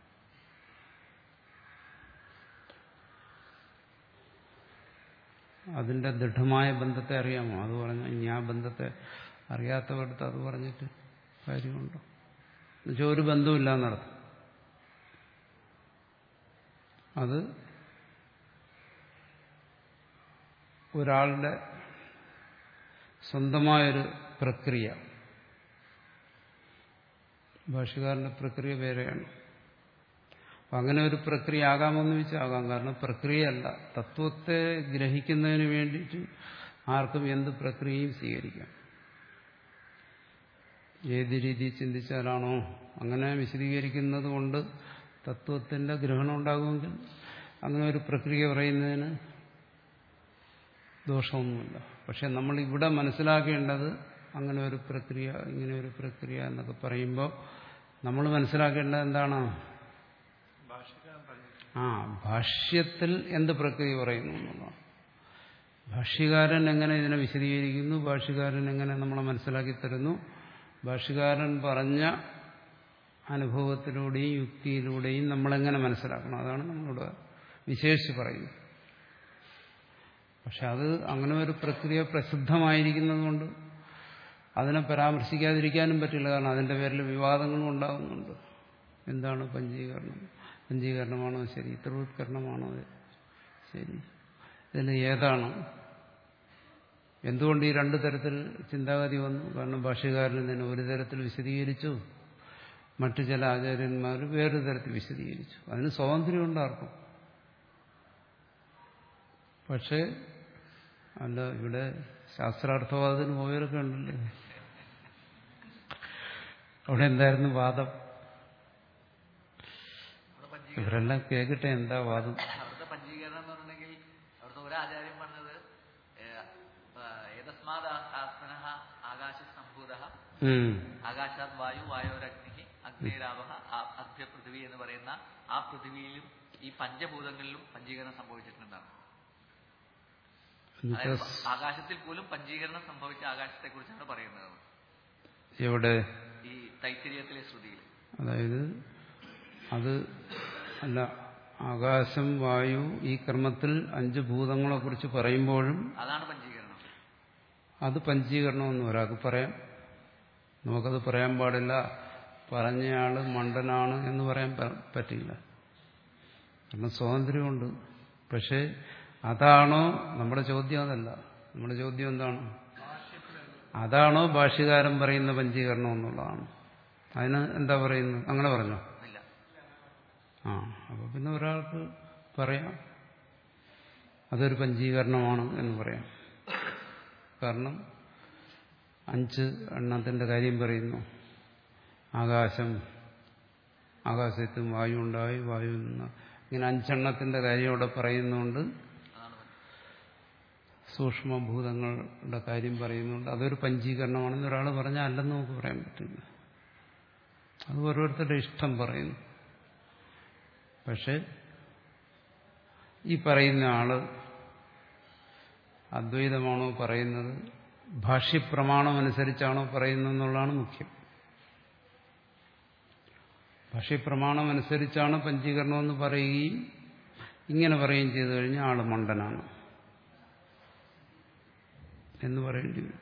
S1: അതിന്റെ ദൃഢമായ ബന്ധത്തെ അറിയാമോ? അത് പറഞ്ഞാൽ ഇനി ആ ബന്ധത്തെ അറിയാത്തവർക്ക് അത് പറഞ്ഞിട്ട് കാര്യമുണ്ടോ? എന്നുവെച്ചാൽ ഒരു ബന്ധമില്ല എന്നർത്ഥം. അത് ഒരാളുടെ സ്വന്തമായൊരു പ്രക്രിയ. ഭാഷ്യകാരന്റെ പ്രക്രിയ വേറെയാണ്. അപ്പം അങ്ങനെ ഒരു പ്രക്രിയ ആകാമെന്ന് വെച്ചാൽ ആകാം. കാരണം പ്രക്രിയയല്ല, തത്വത്തെ ഗ്രഹിക്കുന്നതിന് വേണ്ടിയിട്ട് ആർക്കും എന്ത് പ്രക്രിയയും സ്വീകരിക്കാം. ഏത് രീതിയിൽ ചിന്തിച്ചാലാണോ അങ്ങനെ വിശദീകരിക്കുന്നത് കൊണ്ട് തത്വത്തിന്റെ ഗ്രഹണം ഉണ്ടാകുമെങ്കിൽ അങ്ങനെ ഒരു പ്രക്രിയ പറയുന്നതിന് ദോഷമൊന്നുമില്ല. പക്ഷെ നമ്മൾ ഇവിടെ മനസ്സിലാക്കേണ്ടത് അങ്ങനെ ഒരു പ്രക്രിയ, ഇങ്ങനെ ഒരു പ്രക്രിയ എന്നൊക്കെ പറയുമ്പോൾ നമ്മൾ മനസ്സിലാക്കേണ്ടത് എന്താണ്? ആ ഭാഷ്യത്തിൽ എന്ത് പ്രക്രിയ പറയുന്നു എന്നുള്ളതാണ്. ഭാഷ്യകാരൻ എങ്ങനെ ഇതിനെ വിശദീകരിക്കുന്നു, ഭാഷ്യകാരൻ എങ്ങനെ നമ്മളെ മനസ്സിലാക്കി തരുന്നു, ഭാഷ്യകാരൻ പറഞ്ഞ അനുഭവത്തിലൂടെയും യുക്തിയിലൂടെയും നമ്മളെങ്ങനെ മനസ്സിലാക്കണം, അതാണ് നമ്മളിവിടെ വിശേഷിച്ച് പറയുന്നത്. പക്ഷെ അത് അങ്ങനെ ഒരു പ്രക്രിയ പ്രസിദ്ധമായിരിക്കുന്നത് കൊണ്ട് അതിനെ പരാമർശിക്കാതിരിക്കാനും പറ്റില്ല. കാരണം അതിന്റെ പേരിൽ വിവാദങ്ങളും ഉണ്ടാകുന്നുണ്ട്. എന്താണ് പഞ്ചീകരണം? പഞ്ചീകരണമാണോ ശരി? ത്രിവൃത്കരണമാണോ ശരി? ഇതിൽ ഏതാണ്? എന്തുകൊണ്ട് ഈ രണ്ടു തരത്തിൽ ചിന്താഗതി വന്നു? കാരണം ഭാഷ്യകാരൻ ഇതിനെ ഒരു തരത്തിൽ വിശദീകരിച്ചു, മറ്റു ചില ആചാര്യന്മാർ വേറൊരു തരത്തിൽ വിശദീകരിച്ചു. അതിന് സ്വാതന്ത്ര്യമുണ്ട് ആർക്കും. പക്ഷേ അല്ല, ഇവിടെ ശാസ്ത്രാർത്ഥവാദത്തിന് പോയവരൊക്കെ ഉണ്ടല്ലേ. അവിടെ എന്തായിരുന്നു വാദം? ഇവരെല്ലാം കേൾക്കട്ടെ എന്താ വാദം.
S2: അവിടുത്തെ പഞ്ചീകരണം എന്ന് പറഞ്ഞിട്ടുണ്ടെങ്കിൽ അവിടുത്തെ ഒരു ആചാര്യം പറഞ്ഞത് ആകാശ സംഭൂത ആകാശാത് വായു വായോരഗ്നി അഗ്നിരാവ അദ്യ പൃഥ്വി എന്ന് പറയുന്ന ആ പൃഥ്വിയിലും ഈ പഞ്ചഭൂതങ്ങളിലും പഞ്ചീകരണം സംഭവിച്ചിട്ടുണ്ടാകും. ആകാശത്തിൽ പോലും പഞ്ചീകരണം സംഭവിച്ച ആകാശത്തെ കുറിച്ചാണ് പറയുന്നത്.
S1: എവിടെ?
S2: ഈ തൈത്തിരീയത്തിലെ ശ്രുതിയിൽ.
S1: അതായത് അത് അല്ല, ആകാശം വായു ഈ ക്രമത്തിൽ അഞ്ച് ഭൂതങ്ങളെ കുറിച്ച് പറയുമ്പോഴും
S2: അതാണ് പഞ്ചീകരണം.
S1: അത് പഞ്ചീകരണമെന്ന് ഒരാൾക്ക് പറയാം. നമുക്കത് പറയാൻ പാടില്ല, പറഞ്ഞയാള് മണ്ടനാണ് എന്ന് പറയാൻ പറ്റില്ല. കാരണം സ്വാതന്ത്ര്യമുണ്ട്. പക്ഷെ അതാണോ നമ്മുടെ ചോദ്യം? അതല്ല. നമ്മുടെ ചോദ്യം എന്താണ്? അതാണോ ഭാഷ്യകാരൻ പറയുന്ന പഞ്ചീകരണം എന്നുള്ളതാണ്. അതിന് എന്താ പറയുന്നത്? അങ്ങനെ പറഞ്ഞോ? ആ അപ്പൊ പിന്നെ ഒരാൾക്ക് പറയാം അതൊരു പഞ്ചീകരണമാണ് എന്ന് പറയാം. കാരണം അഞ്ച് എണ്ണത്തിന്റെ കാര്യം പറയുന്നു. ആകാശം, ആകാശത്തും വായു ഉണ്ടായി, വായു നിന്ന് ഇങ്ങനെ അഞ്ചെണ്ണത്തിന്റെ കാര്യം അവിടെ പറയുന്നുണ്ട്. സൂക്ഷ്മഭൂതങ്ങളുടെ കാര്യം പറയുന്നുണ്ട്. അതൊരു പഞ്ചീകരണമാണെന്ന് ഒരാൾ പറഞ്ഞാൽ അല്ലെന്ന് നമുക്ക് പറയാൻ പറ്റില്ല. അത് ഓരോരുത്തരുടെ ഇഷ്ടം പറയുന്നു. പക്ഷെ ഈ പറയുന്ന ആള് അദ്വൈതമാണോ പറയുന്നത്, ഭാഷ്യപ്രമാണം അനുസരിച്ചാണോ പറയുന്നതെന്നുള്ളതാണ് മുഖ്യം. ഭാഷ്യപ്രമാണം അനുസരിച്ചാണ് പഞ്ചീകരണമെന്ന് പറയുകയും ഇങ്ങനെ പറയുകയും ചെയ്തു കഴിഞ്ഞാൽ ആള് മണ്ടനാണ് എന്ന് പറയേണ്ടി വരും.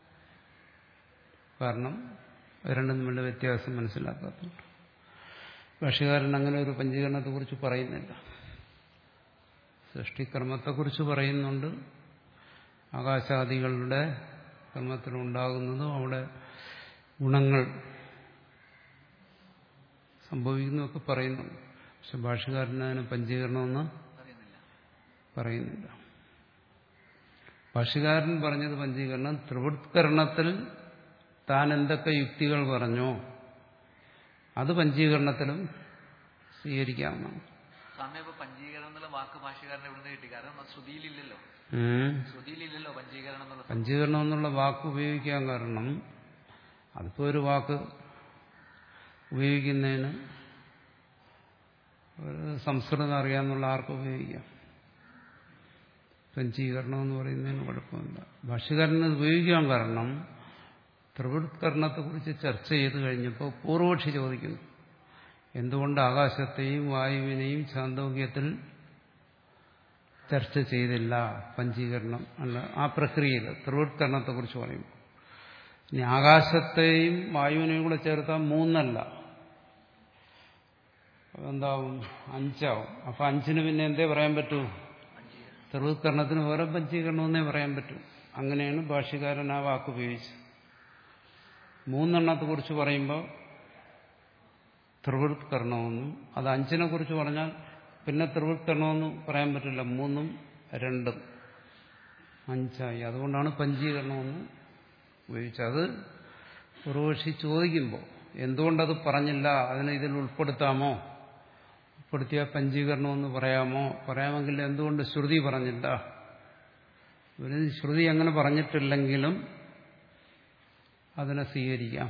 S1: കാരണം രണ്ടും തമ്മിലുള്ള വ്യത്യാസം മനസ്സിലാക്കാത്തതുകൊണ്ട്. ഭാഷ്യകാരൻ അങ്ങനെ ഒരു പഞ്ചീകരണത്തെക്കുറിച്ച് പറയുന്നില്ല. സൃഷ്ടികർമ്മത്തെക്കുറിച്ച് പറയുന്നുണ്ട്. ആകാശാദികളുടെ കർമ്മത്തിലുണ്ടാകുന്നതും അവിടെ ഗുണങ്ങൾ സംഭവിക്കുന്നതൊക്കെ പറയുന്നുണ്ട്. പക്ഷെ ഭാഷ്യകാരൻ അതിന് പഞ്ചീകരണമെന്ന് പറയുന്നില്ല. ഭാഷ്യകാരൻ പറഞ്ഞത് പഞ്ചീകരണം ത്രിവൃത്കരണത്തിൽ താൻ എന്തൊക്കെ യുക്തികൾ പറഞ്ഞോ അത് പഞ്ചീകരണത്തിലും സ്വീകരിക്കാവുന്നതാണ്.
S2: പഞ്ചീകരണം എന്നുള്ള വാക്ക് ഭാഷ്യകാരൻ എവിടെ നിന്ന് കിട്ടി? കാരണം ശ്രുതിയിലില്ലല്ലോ. ശ്രുതിയിലില്ലല്ലോ പഞ്ചീകരണം എന്നുള്ള
S1: പഞ്ചീകരണം എന്നുള്ള വാക്ക് ഉപയോഗിക്കാൻ കാരണം അതിപ്പോ ഒരു വാക്ക് ഉപയോഗിക്കുന്നതിന് ഒരു സംസ്കൃതം അറിയാമെന്നുള്ള ആർക്കും ഉപയോഗിക്കാം. പഞ്ചീകരണം എന്ന് പറയുന്നതിന് കുഴപ്പമില്ല. ഭാഷ്യകാരന് ഉപയോഗിക്കാൻ കാരണം ത്രിവൃത്കരണത്തെക്കുറിച്ച് ചർച്ച ചെയ്ത് കഴിഞ്ഞപ്പോൾ പൂർവക്ഷി ചോദിക്കുന്നു, എന്തുകൊണ്ട് ആകാശത്തെയും വായുവിനെയും ഛാന്ദോഗ്യത്തിൽ ചർച്ച ചെയ്തില്ല? പഞ്ചീകരണം അല്ല, ആ പ്രക്രിയയിൽ ത്രിവൃത്കരണത്തെക്കുറിച്ച് പറയുമ്പോൾ ഇനി ആകാശത്തെയും വായുവിനെയും കൂടെ ചേർത്താൽ മൂന്നല്ല, എന്താവും? അഞ്ചാവും. അപ്പൊ അഞ്ചിന് പിന്നെ എന്തേ പറയാൻ പറ്റൂ? ത്രിവൃത്കരണത്തിന് വേറെ പഞ്ചീകരണമെന്നേ പറയാൻ പറ്റൂ. അങ്ങനെയാണ് ഭാഷ്യകാരൻ ആ വാക്ക് ഉപയോഗിച്ചത്. മൂന്നെണ്ണത്തെ കുറിച്ച് പറയുമ്പോൾ ത്രിവൃത്കരണമെന്നും അത് അഞ്ചിനെ കുറിച്ച് പറഞ്ഞാൽ പിന്നെ ത്രിവൃത്കരണമെന്നും പറയാൻ പറ്റില്ല. മൂന്നും രണ്ടും അഞ്ചായി. അതുകൊണ്ടാണ് പഞ്ചീകരണമെന്ന് ഉപയോഗിച്ചത്. അത് പൂർവക്ഷി ചോദിക്കുമ്പോൾ എന്തുകൊണ്ടത് പറഞ്ഞില്ല, അതിനെ ഇതിൽ ഉൾപ്പെടുത്താമോ, ഉൾപ്പെടുത്തിയ പഞ്ചീകരണമെന്ന് പറയാമോ, പറയാമെങ്കിൽ എന്തുകൊണ്ട് ശ്രുതി പറഞ്ഞില്ല? ഒരു ശ്രുതി അങ്ങനെ പറഞ്ഞിട്ടില്ലെങ്കിലും അതിനെ സ്വീകരിക്കാം.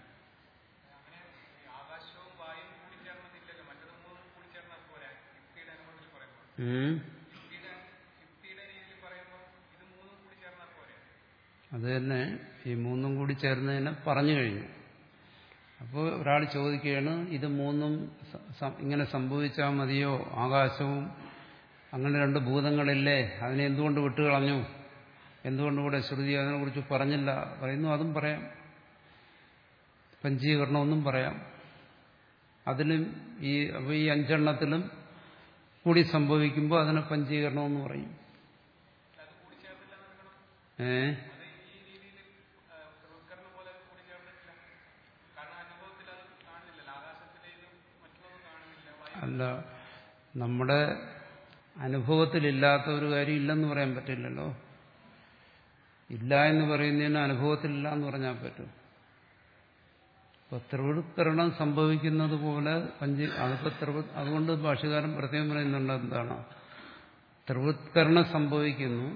S1: അത് തന്നെ ഈ മൂന്നും കൂടി ചേർന്നതിനെ പറഞ്ഞു കഴിഞ്ഞു. അപ്പോൾ ഒരാൾ ചോദിക്കുകയാണ്, ഇത് മൂന്നും ഇങ്ങനെ സംഭവിച്ചാൽ മതിയോ? ആകാശവും അങ്ങനെ രണ്ട് ഭൂതങ്ങളില്ലേ, അതിനെ എന്തുകൊണ്ട് വിട്ടുകളഞ്ഞു? എന്തുകൊണ്ടുകൂടെ ശ്രുതി അതിനെക്കുറിച്ച് പറഞ്ഞില്ല? പറയുന്നു, അതും പറയാം. പഞ്ചീകരണമെന്നും പറയാം. അതിലും ഈ ഈ അഞ്ചെണ്ണത്തിലും കൂടി സംഭവിക്കുമ്പോൾ അതിനെ പഞ്ചീകരണമെന്ന് പറയും. ഏ അല്ല, നമ്മുടെ അനുഭവത്തിലില്ലാത്ത ഒരു കാര്യം ഇല്ലെന്ന് പറയാൻ പറ്റില്ലല്ലോ. ഇല്ല എന്ന് പറയുന്നതിന് അനുഭവത്തിലില്ല എന്ന് പറഞ്ഞാൽ പറ്റും. ഇപ്പൊ ത്രിവൃത്കരണം സംഭവിക്കുന്നത് പോലെ പഞ്ച അതിപ്പോ ത്രിവൃ അതുകൊണ്ട് ഭാഷ്യകാരൻ പ്രത്യേകം പറയുന്നുണ്ട്, എന്താണ് ത്രിവൃത്കരണം സംഭവിക്കുന്നു.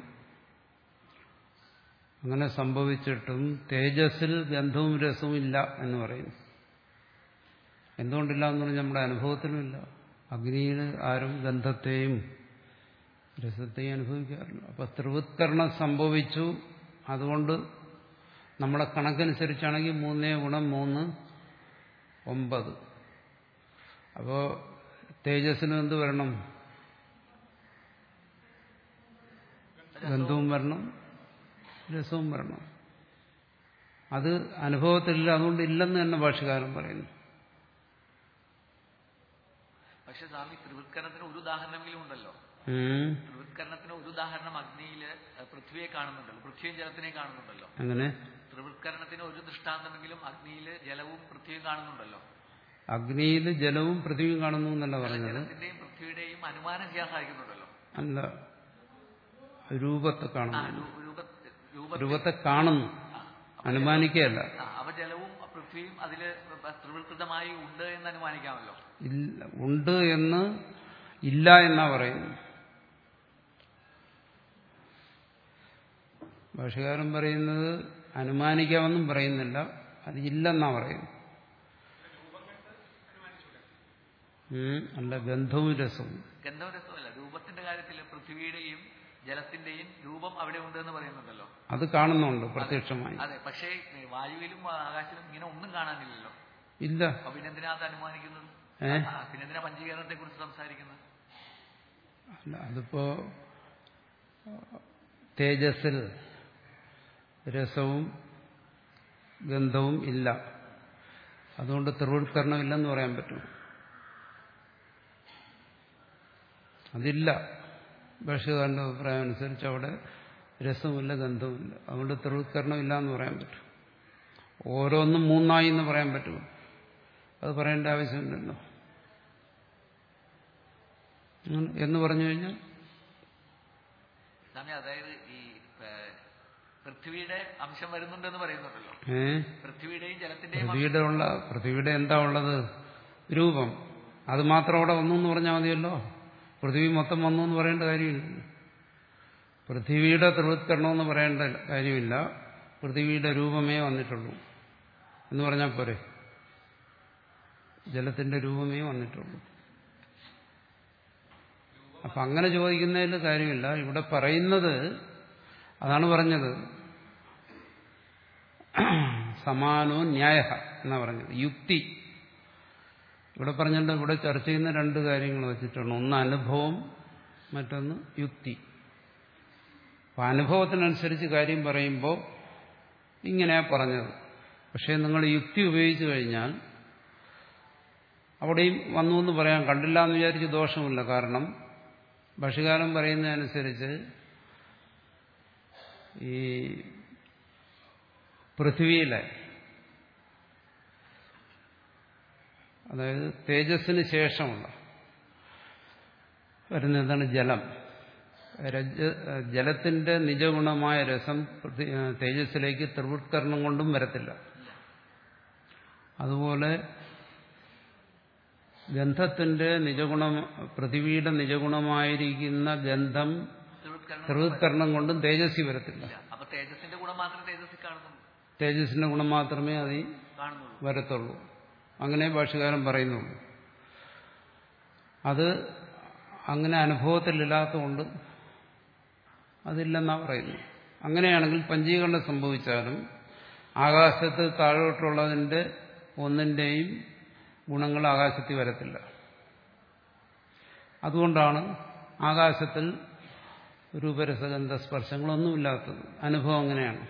S1: അങ്ങനെ സംഭവിച്ചിട്ടും തേജസ്സിൽ ഗന്ധവും രസവും ഇല്ല എന്ന് പറയുന്നു. എന്തുകൊണ്ടില്ല എന്ന് പറഞ്ഞാൽ നമ്മുടെ അനുഭവത്തിനുമില്ല. അഗ്നിയിൽ ആരും ഗന്ധത്തെയും രസത്തെയും അനുഭവിക്കാറില്ല. അപ്പൊ ത്രിവൃത്കരണം സംഭവിച്ചു. അതുകൊണ്ട് നമ്മുടെ കണക്കനുസരിച്ചാണെങ്കിൽ മൂന്നേ ഗുണം മൂന്ന് ഒമ്പത്. അപ്പോ തേജസ്സിന് എന്ത് വരണം? ഗന്ധവും വരണം, രസവും വരണം. അത് അനുഭവത്തിലില്ല. അതുകൊണ്ട് ഇല്ലെന്ന് തന്നെ ഭാഷ്യകാരൻ പറയുന്നു.
S2: പക്ഷെ സ്വാമി, ത്രിവൃത്കരണത്തിന് ഒരു ഉദാഹരണമെങ്കിലും ഉണ്ടല്ലോ. ത്രിവൃത്കരണത്തിന് ഒരു ഉദാഹരണം അഗ്നിയില് പൃഥ്വിയെ കാണുന്നുണ്ടല്ലോ, പൃഥ്വിയും ജലത്തിനെ കാണുന്നുണ്ടല്ലോ.
S1: അങ്ങനെ
S2: ത്രിവൃത്കരണത്തിന് ഒരു ദൃഷ്ടാന്തമെങ്കിലും അഗ്നിയില് ജലവും പൃഥ്വിയും കാണുന്നുണ്ടല്ലോ.
S1: അഗ്നിയിൽ ജലവും പൃഥ്വിയും കാണുന്നു എന്നല്ല പറഞ്ഞത്.
S2: ജലത്തിന്റെയും പൃഥ്വിയുടെയും അനുമാനം ചെയ്യാൻ സാധിക്കുന്നുണ്ടല്ലോ.
S1: അല്ല, രൂപത്തെ കാണുന്നു.
S2: രൂപ
S1: രൂപത്തെ കാണുന്നു, അനുമാനിക്കുകയല്ല.
S2: അവ ജലവും പൃഥ്വിയും അതില് ത്രിവൃത്കൃതമായി ഉണ്ട് എന്ന് അനുമാനിക്കാമല്ലോ.
S1: ഇല്ല, ഉണ്ട് എന്ന് ഇല്ല എന്നാ പറയുന്നു. ഭാഷ്യകാരൻ പറയുന്നത് അനുമാനിക്കാമെന്നും പറയുന്നില്ല, അത് ഇല്ലെന്നാ പറയുന്നു. അല്ല, ഗന്ധവും രസവും.
S2: ഗന്ധവും രസവുമല്ല, രൂപത്തിന്റെ കാര്യത്തിൽ പൃഥ്വിയുടെയും ജലത്തിന്റെയും രൂപം അവിടെ ഉണ്ട് എന്ന് പറയുന്നുണ്ടല്ലോ.
S1: അത് കാണുന്നുണ്ട് പ്രത്യക്ഷമായി.
S2: അതെ, പക്ഷേ വായുവിലും ആകാശത്തിലും ഇങ്ങനെ ഒന്നും കാണാനില്ലല്ലോ.
S1: ഇല്ല.
S2: പിന്നെന്തിനാ അത് അനുമാനിക്കുന്നത്? പിന്നെന്തിനാ പഞ്ചീകരണത്തെ കുറിച്ച് സംസാരിക്കുന്നത്?
S1: അല്ല, അതിപ്പോ തേജസ്സിൽ രസവും ഗന്ധവും ഇല്ല, അതുകൊണ്ട് ത്രിവൃത്കരണം ഇല്ലെന്ന് പറയാൻ പറ്റും. അതില്ല. ഭാഷ്യകാരന്റെ അഭിപ്രായം അനുസരിച്ച് അവിടെ രസവുമില്ല ഗന്ധവുമില്ല, അതുകൊണ്ട് ത്രിവൃത്കരണം ഇല്ല എന്ന് പറയാൻ പറ്റും. ഓരോന്നും മൂന്നായി എന്ന് പറയാൻ പറ്റുമോ? അത് പറയേണ്ട ആവശ്യമില്ലല്ലോ. എന്ന് പറഞ്ഞു കഴിഞ്ഞാൽ
S2: അതായത് ഈ പൃഥ്വിയുടെ അംശം വരുന്നുണ്ടെന്ന് പറയുന്നുണ്ടല്ലോ.
S1: ഏഹ്
S2: പൃഥ്വിയുടെയും ജലത്തിന്റെയും
S1: പൃഥ്വിയുടെ ഉള്ള പൃഥ്വിയുടെ എന്താ ഉള്ളത്? രൂപം. അത് മാത്രം അവിടെ വന്നു എന്ന് പറഞ്ഞാൽ മതിയല്ലോ. പൃഥ്വി മൊത്തം വന്നു എന്ന് പറയേണ്ട കാര്യമില്ല. പൃഥ്വിയുടെ ത്രിവൃത്കരണമെന്ന് പറയേണ്ട കാര്യമില്ല. പൃഥ്വിയുടെ രൂപമേ വന്നിട്ടുള്ളൂ എന്ന് പറഞ്ഞാൽ പോരെ. ജലത്തിന്റെ രൂപമേ വന്നിട്ടുള്ളൂ. അപ്പൊ അങ്ങനെ ചോദിക്കുന്നതിൽ കാര്യമില്ല. ഇവിടെ പറയുന്നത് അതാണ് പറഞ്ഞത്, സമാനോ ന്യായ എന്നാ പറഞ്ഞത്. യുക്തി ഇവിടെ പറഞ്ഞിട്ട് ഇവിടെ ചർച്ച ചെയ്യുന്ന രണ്ട് കാര്യങ്ങൾ വെച്ചിട്ടാണ്. ഒന്ന് അനുഭവം, മറ്റൊന്ന് യുക്തി. അപ്പൊ അനുഭവത്തിനനുസരിച്ച് കാര്യം പറയുമ്പോൾ ഇങ്ങനെയാ പറഞ്ഞത്. പക്ഷെ നിങ്ങൾ യുക്തി ഉപയോഗിച്ചു കഴിഞ്ഞാൽ അവിടെയും വന്നു എന്ന് പറയാൻ കണ്ടില്ല എന്ന് വിചാരിച്ച് ദോഷമില്ല. കാരണം ഭാഷ്യകാരൻ പറയുന്നതനുസരിച്ച് ഈ പൃഥ്വിയിലെ, അതായത് തേജസ്സിന് ശേഷമുള്ള വരുന്ന എന്താണ് ജലം. ജലത്തിന്റെ നിജഗുണമായ രസം തേജസ്സിലേക്ക് ത്രിവൃത്കരണം കൊണ്ടും വരത്തില്ല. അതുപോലെ ഗന്ധത്തിന്റെ നിജഗുണം, പൃഥ്വിയുടെ നിജഗുണമായിരിക്കുന്ന ഗന്ധം ത്രിവൃത്കരണം കൊണ്ടും തേജസ്സി വരത്തില്ല.
S2: തേജസ്സിന്റെ ഗുണം മാത്രമേ തേജസ്സിൽ കാണുന്നുള്ളൂ.
S1: തേജസ്സിന്റെ ഗുണം മാത്രമേ അതിൽ വരത്തുള്ളൂ. അങ്ങനെ ഭാഷ്യകാരൻ പറയുന്നുള്ളൂ. അത് അങ്ങനെ അനുഭവത്തിലില്ലാത്തതുകൊണ്ട് അതില്ലെന്നാ പറയുന്നു. അങ്ങനെയാണെങ്കിൽ പഞ്ചീകരണം സംഭവിച്ചാലും ആകാശത്ത് താഴോട്ടുള്ളതിന്റെ ഒന്നിന്റെയും ഗുണങ്ങൾ ആകാശത്തിൽ വരത്തില്ല. അതുകൊണ്ടാണ് ആകാശത്തിൽ രൂപരസഗന്ധ സ്പർശങ്ങളൊന്നുമില്ലാത്തത്. അനുഭവം അങ്ങനെയാണ്.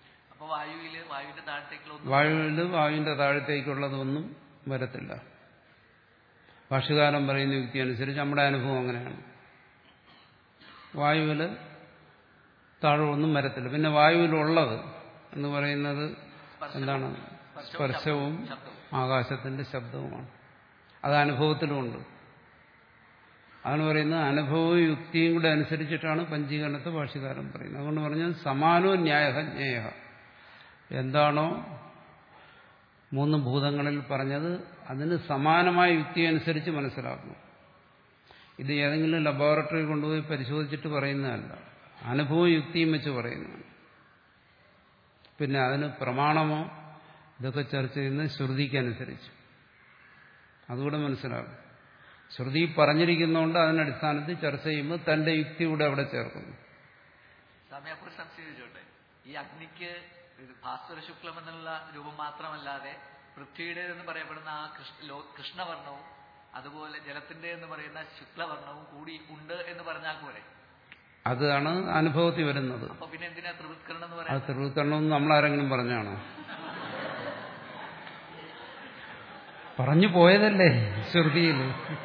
S1: വായുവിൽ വായുവിന്റെ താഴത്തേക്കുള്ളതൊന്നും വരത്തില്ല. ഭാഷ്യകാരൻ പറയുന്ന യുക്തി അനുസരിച്ച് നമ്മുടെ അനുഭവം അങ്ങനെയാണ്. വായുവിൽ താഴൊന്നും വരത്തില്ല. പിന്നെ വായുവിലുള്ളത് എന്ന് പറയുന്നത് എന്താണ്? സ്പർശവും ആകാശത്തിന്റെ ശബ്ദവുമാണ്. അത് അനുഭവത്തിലുമുണ്ട്. അതാണ് പറയുന്നത് അനുഭവവും യുക്തിയും കൂടെ അനുസരിച്ചിട്ടാണ് പഞ്ചീകരണത്തെ ഭാഷ്യകാരൻ പറയുന്നത്. അതുകൊണ്ട് പറഞ്ഞാൽ സമാനോ ന്യായ ജ്ഞേയ. എന്താണോ മൂന്ന് ഭൂതങ്ങളിൽ പറഞ്ഞത് അതിന് സമാനമായ യുക്തി അനുസരിച്ച് മനസ്സിലാക്കണം. ഇത് ഏതെങ്കിലും ലബോറട്ടറി കൊണ്ടുപോയി പരിശോധിച്ചിട്ട് പറയുന്നതല്ല, അനുഭവവും യുക്തിയും വെച്ച് പറയുന്നതാണ്. പിന്നെ അതിന് പ്രമാണമോ ഇതൊക്കെ ചർച്ച ചെയ്യുന്നത് ശ്രുതിക്കനുസരിച്ച്. അതുകൂടെ മനസ്സിലാകും. ശ്രുതി പറഞ്ഞിരിക്കുന്നതുകൊണ്ട് അതിനടിസ്ഥാനത്തിൽ ചർച്ച ചെയ്യുമ്പോൾ തന്റെ യുക്തി കൂടെ അവിടെ ചേർക്കുന്നു.
S2: ഈ അഗ്നിക്ക് ഭാസ്വര ശുക്ലം എന്നുള്ള രൂപം മാത്രമല്ലാതെ പൃഥ്വിയുടെ എന്ന് പറയപ്പെടുന്ന ആ കൃഷ്ണവർണ്ണവും അതുപോലെ ജലത്തിന്റെ എന്ന് പറയുന്ന ശുക്ലവർണ്ണവും കൂടി ഉണ്ട് എന്ന് പറഞ്ഞാൽ പോലെ
S1: അതാണ് അനുഭവത്തിൽ വരുന്നത്.
S2: അപ്പൊ പിന്നെ എന്തിനാ ത്രിവൃത്കരണം എന്ന്
S1: ആ
S2: പറയുന്നത്?
S1: ത്രിവൃത്കരണം നമ്മളാരെങ്കിലും പറഞ്ഞാണോ? പറഞ്ഞു പോയതല്ലേ ശ്രുതിയിൽ.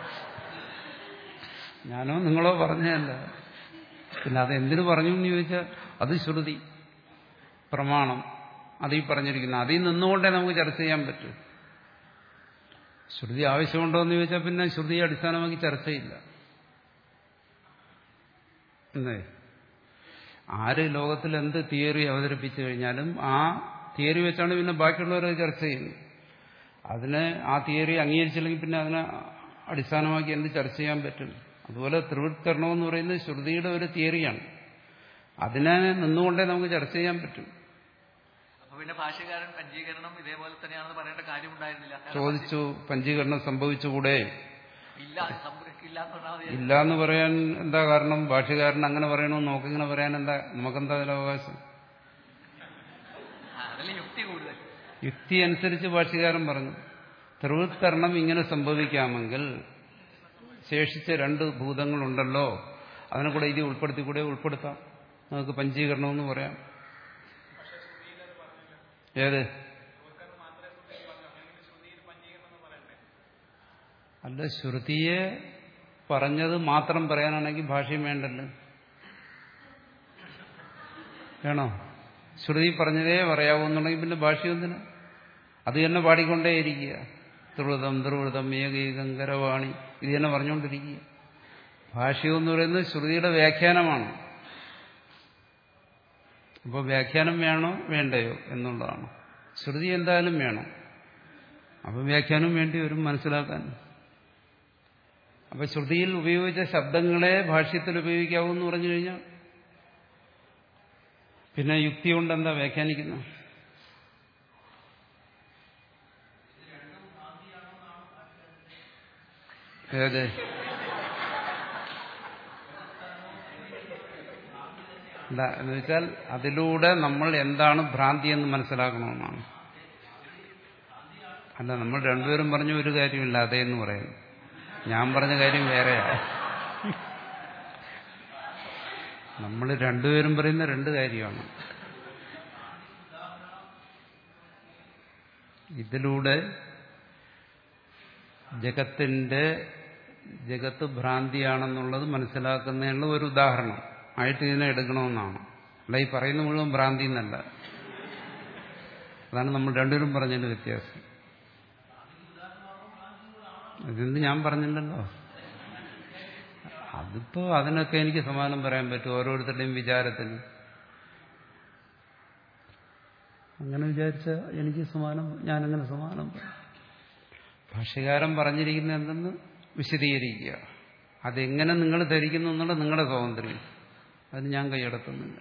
S1: ഞാനോ നിങ്ങളോ പറഞ്ഞതല്ല. പിന്നെ അതെന്തിനു പറഞ്ഞു എന്ന് ചോദിച്ചാൽ അത് ശ്രുതി പ്രമാണം അതീ പറഞ്ഞിരിക്കുന്നു. അതിൽ നിന്നുകൊണ്ടേ നമുക്ക് ചർച്ച ചെയ്യാൻ പറ്റും. ശ്രുതി ആവശ്യമുണ്ടോ എന്ന് ചോദിച്ചാൽ പിന്നെ ശ്രുതിയെ അടിസ്ഥാനമാക്കി ചർച്ചയില്ല. എന്നേ ആര് ലോകത്തിൽ എന്ത് തിയറി അവതരിപ്പിച്ചു കഴിഞ്ഞാലും ആ തിയറി വെച്ചാണ് പിന്നെ ബാക്കിയുള്ളവരെ ചർച്ച ചെയ്യുന്നത്. അതിനെ ആ തിയറി അംഗീകരിച്ചില്ലെങ്കിൽ പിന്നെ അതിനെ അടിസ്ഥാനമാക്കി എന്ത് ചർച്ച ചെയ്യാൻ പറ്റും? അതുപോലെ ത്രിവൃത്കരണം എന്ന് പറയുന്നത് ശ്രുതിയുടെ ഒരു തിയറിയാണ്. അതിനെ നിന്നുകൊണ്ടേ നമുക്ക് ചർച്ച ചെയ്യാൻ പറ്റും.
S2: അപ്പൊ പിന്നെ ഭാഷ്യകാരൻ പഞ്ചീകരണം ഇതേപോലെ തന്നെയാണെന്ന് പറയേണ്ട കാര്യമുണ്ടായിരുന്നില്ല.
S1: ചോദിച്ചു പഞ്ചീകരണം സംഭവിച്ചുകൂടെ?
S2: ഇല്ല, സംഭവിക്കില്ല എന്ന് പറഞ്ഞാൽ മതി.
S1: ഇല്ല എന്ന് പറയാൻ എന്താ കാരണം? ഭാഷ്യകാരൻ അങ്ങനെ പറയണമെന്ന് നമുക്കിങ്ങനെ പറയാൻ എന്താ, നമുക്കെന്താ അതിൽ അവകാശം?
S2: അതല്ലേ യുക്തി കൂടുതൽ.
S1: യുക്തി അനുസരിച്ച് ഭാഷ്യകാരൻ പറഞ്ഞു ത്രിവൃത്കരണം ഇങ്ങനെ സംഭവിക്കാമെങ്കിൽ ശേഷിച്ച രണ്ട് ഭൂതങ്ങളുണ്ടല്ലോ, അതിനെ കൂടെ ഇത് ഉൾപ്പെടുത്തിക്കൂടെ? ഉൾപ്പെടുത്താം. നമുക്ക് പഞ്ചീകരണമെന്ന് പറയാം. ഏത്? അല്ല, ശ്രുതിയെ പറഞ്ഞത് മാത്രം പറയാനാണെങ്കിൽ ഭാഷ്യം വേണ്ടല്ലോ. വേണോ? ശ്രുതി പറഞ്ഞതേ പറയാവൂന്നുണ്ടെങ്കിൽ പിന്നെ ഭാഷ്യം എന്തിനാ? അത് തന്നെ പാടിക്കൊണ്ടേയിരിക്കുക. ത്രിവൃതം ത്രിവൃതം ഏകൈകം കരവാണി, ഇത് തന്നെ പറഞ്ഞുകൊണ്ടിരിക്കുക. ഭാഷ്യം എന്ന് പറയുന്നത് ശ്രുതിയുടെ വ്യാഖ്യാനമാണ്. അപ്പോൾ വ്യാഖ്യാനം വേണോ വേണ്ടയോ എന്നുള്ളതാണ്. ശ്രുതി എന്തായാലും വേണം. അപ്പം വ്യാഖ്യാനം വേണ്ടി വരും മനസ്സിലാക്കാൻ. അപ്പൊ ശ്രുതിയിൽ ഉപയോഗിച്ച ശബ്ദങ്ങളെ ഭാഷ്യത്തിൽ ഉപയോഗിക്കാവൂ എന്ന് പറഞ്ഞു കഴിഞ്ഞാൽ പിന്നെ യുക്തി കൊണ്ട് എന്താ വ്യാഖ്യാനിക്കുന്നു? ഏത്? എന്താ എന്ന് വെച്ചാൽ അതിലൂടെ നമ്മൾ എന്താണ് ഭ്രാന്തി എന്ന് മനസ്സിലാക്കണമെന്നാണ്. അല്ല, നമ്മൾ രണ്ടുപേരും പറഞ്ഞ ഒരു കാര്യമില്ല അതേന്ന് പറയുന്നു. ഞാൻ പറഞ്ഞ കാര്യം വേറെയാ. നമ്മൾ രണ്ടുപേരും പറയുന്ന രണ്ട് കാര്യമാണ്. ഇതിലൂടെ ജഗത്തിന്റെ ജഗത്ത് ഭ്രാന്തിയാണെന്നുള്ളത് മനസ്സിലാക്കുന്നതിനുള്ള ഒരു ഉദാഹരണം ആയിട്ട് ഇതിനെ എടുക്കണമെന്നാണ്. അല്ല, ഈ പറയുന്ന മുഴുവൻ ഭ്രാന്തി എന്നല്ല. അതാണ് നമ്മൾ രണ്ടുപേരും പറഞ്ഞതിന്റെ വ്യത്യാസം. ഇതെന്ത് ഞാൻ പറഞ്ഞില്ലല്ലോ. അതിപ്പോ അതിനൊക്കെ എനിക്ക് സമാനം പറയാൻ പറ്റും, ഓരോരുത്തരുടെയും വിചാരത്തിന്. അങ്ങനെ വിചാരിച്ച എനിക്ക് സമാനം, ഞാനങ്ങനെ സമാനം പറയാം. ഭാഷ്യകാരൻ പറഞ്ഞിരിക്കുന്ന എന്തെന്ന് വിശദീകരിക്കുക. അതെങ്ങനെ നിങ്ങൾ ധരിക്കുന്നു എന്നുള്ള നിങ്ങളുടെ സ്വാതന്ത്ര്യം. അത് ഞാൻ കൈയടത്തുന്നില്ല.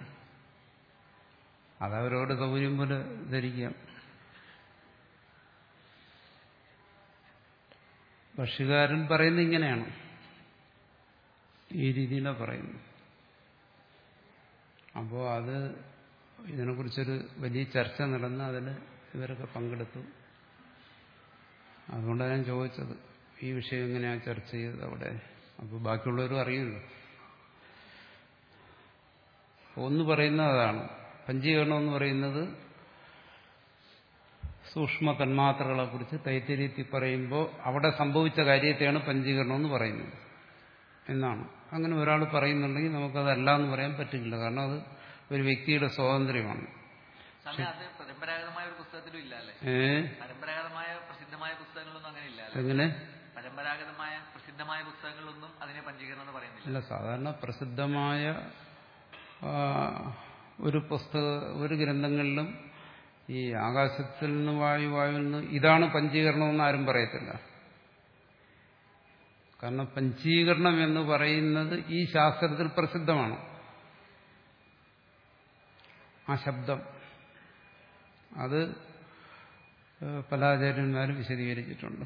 S1: അതവരോട് സൗകര്യം പോലെ ധരിക്കാം. ഭാഷ്യകാരൻ പറയുന്നത് ഇങ്ങനെയാണ്, ഈ രീതിയിലാണ് പറയുന്നത്. അപ്പോൾ അത് ഇതിനെക്കുറിച്ചൊരു വലിയ ചർച്ച നടന്ന് അതിൽ ഇവരൊക്കെ പങ്കെടുത്തു. അതുകൊണ്ടാണ് ഞാൻ ചോദിച്ചത് ഈ വിഷയം എങ്ങനെയാണ് ചർച്ച ചെയ്തത് അവിടെ. അപ്പോൾ ബാക്കിയുള്ളവരും അറിയുമല്ലോ. ഒന്ന് പറയുന്നത് അതാണ്, പഞ്ചീകരണം എന്ന് പറയുന്നത് സൂക്ഷ്മ തന്മാത്രകളെ കുറിച്ച് തൈത്തിരീയത്തിൽ പറയുമ്പോൾ അവിടെ സംഭവിച്ച കാര്യത്തെയാണ് പഞ്ചീകരണം എന്ന് പറയുന്നത് എന്നാണ്. അങ്ങനെ ഒരാൾ പറയുന്നുണ്ടെങ്കിൽ നമുക്കതല്ല എന്ന് പറയാൻ പറ്റില്ല. കാരണം അത് ഒരു വ്യക്തിയുടെ സ്വാതന്ത്ര്യമാണ്.
S2: പരമ്പരാഗതമായ ഒരു പുസ്തകത്തിലും ഇല്ല അല്ലേ? പരമ്പരാഗതമായ പ്രസിദ്ധമായ പുസ്തകങ്ങളൊന്നും അങ്ങനെ ഇല്ല.
S1: എങ്ങനെ?
S2: പരമ്പരാഗതമായ പ്രസിദ്ധമായ പുസ്തകങ്ങളിലൊന്നും അതിനെ പഞ്ചീകരണം എന്ന് പറയുന്നില്ല.
S1: അല്ല, സാധാരണ പ്രസിദ്ധമായ ഒരു പുസ്തക ഒരു ഗ്രന്ഥങ്ങളിലും ഈ ആകാശത്തിൽ നിന്ന് വായു വായുവിൽ നിന്ന് ഇതാണ് പഞ്ചീകരണമെന്ന് ആരും പറയത്തില്ല. കാരണം പഞ്ചീകരണം എന്ന് പറയുന്നത് ഈ ശാസ്ത്രത്തിൽ പ്രസിദ്ധമാണ്. ആ ശബ്ദം അത് പല ആചാര്യന്മാരും വിശദീകരിച്ചിട്ടുണ്ട്.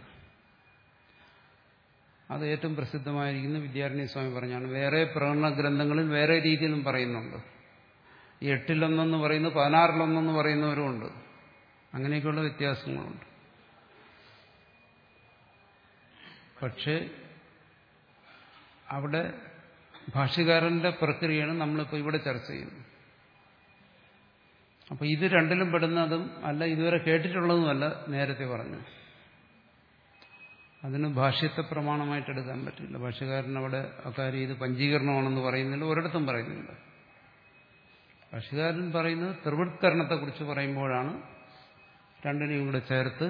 S1: അത് ഏറ്റവും പ്രസിദ്ധമായിരിക്കുന്ന വിദ്യാരണ്യ സ്വാമി പറഞ്ഞാണ്. വേറെ പ്രകടന ഗ്രന്ഥങ്ങളിൽ വേറെ രീതിയിലും പറയുന്നുണ്ട്. ഈ എട്ടിലൊന്നെന്ന് പറയുന്നു, പതിനാറിലൊന്നെന്ന് പറയുന്നവരുമുണ്ട്. അങ്ങനെയൊക്കെയുള്ള വ്യത്യാസങ്ങളുണ്ട്. പക്ഷേ അവിടെ ഭാഷ്യകാരന്റെ പ്രക്രിയയാണ് നമ്മളിപ്പോൾ ഇവിടെ ചർച്ച ചെയ്യുന്നത്. അപ്പൊ ഇത് രണ്ടിലും പെടുന്നതും അല്ല, ഇതുവരെ കേട്ടിട്ടുള്ളതുമല്ല. നേരത്തെ പറഞ്ഞു അതിന് ഭാഷ്യത്തെ പ്രമാണമായിട്ട് എടുക്കാൻ പറ്റില്ല. ഭാഷ്യകാരൻ അവിടെ അക്കാര്യം ഇത് പഞ്ചീകരണമാണെന്ന് പറയുന്നില്ല, ഒരിടത്തും പറയുന്നില്ല. ഭാഷ്യകാരൻ പറയുന്നത് ത്രിവൃത്കരണത്തെക്കുറിച്ച് പറയുമ്പോഴാണ് രണ്ടിനെയും കൂടെ ചേർത്ത്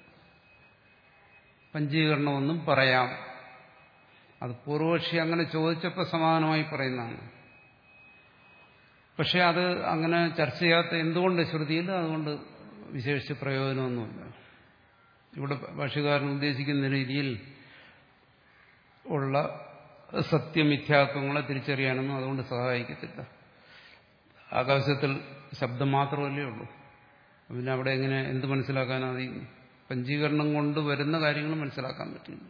S1: പഞ്ചീകരണമെന്നും പറയാം. അത് പൂർവപക്ഷി അങ്ങനെ ചോദിച്ചപ്പോൾ സമാധാനമായി പറയുന്നതാണ്. പക്ഷെ അത് അങ്ങനെ ചർച്ച ചെയ്യാത്ത എന്തുകൊണ്ട് ശ്രുതിയില്ല, അതുകൊണ്ട് വിശേഷിച്ച് പ്രയോജനമൊന്നുമില്ല. ഇവിടെ ഭാഷ്യകാരൻ ഉദ്ദേശിക്കുന്ന രീതിയിൽ ഉള്ള സത്യമിഥ്യാത്വങ്ങളെ തിരിച്ചറിയാനൊന്നും അതുകൊണ്ട് സഹായിക്കത്തില്ല. ആകാശത്തിൽ ശബ്ദം മാത്രമല്ലേ ഉള്ളൂ. പിന്നെ അവിടെ എങ്ങനെ എന്ത് മനസ്സിലാക്കാനാണ്? ഈ പഞ്ചീകരണം കൊണ്ട് വരുന്ന കാര്യങ്ങൾ മനസ്സിലാക്കാൻ പറ്റില്ല.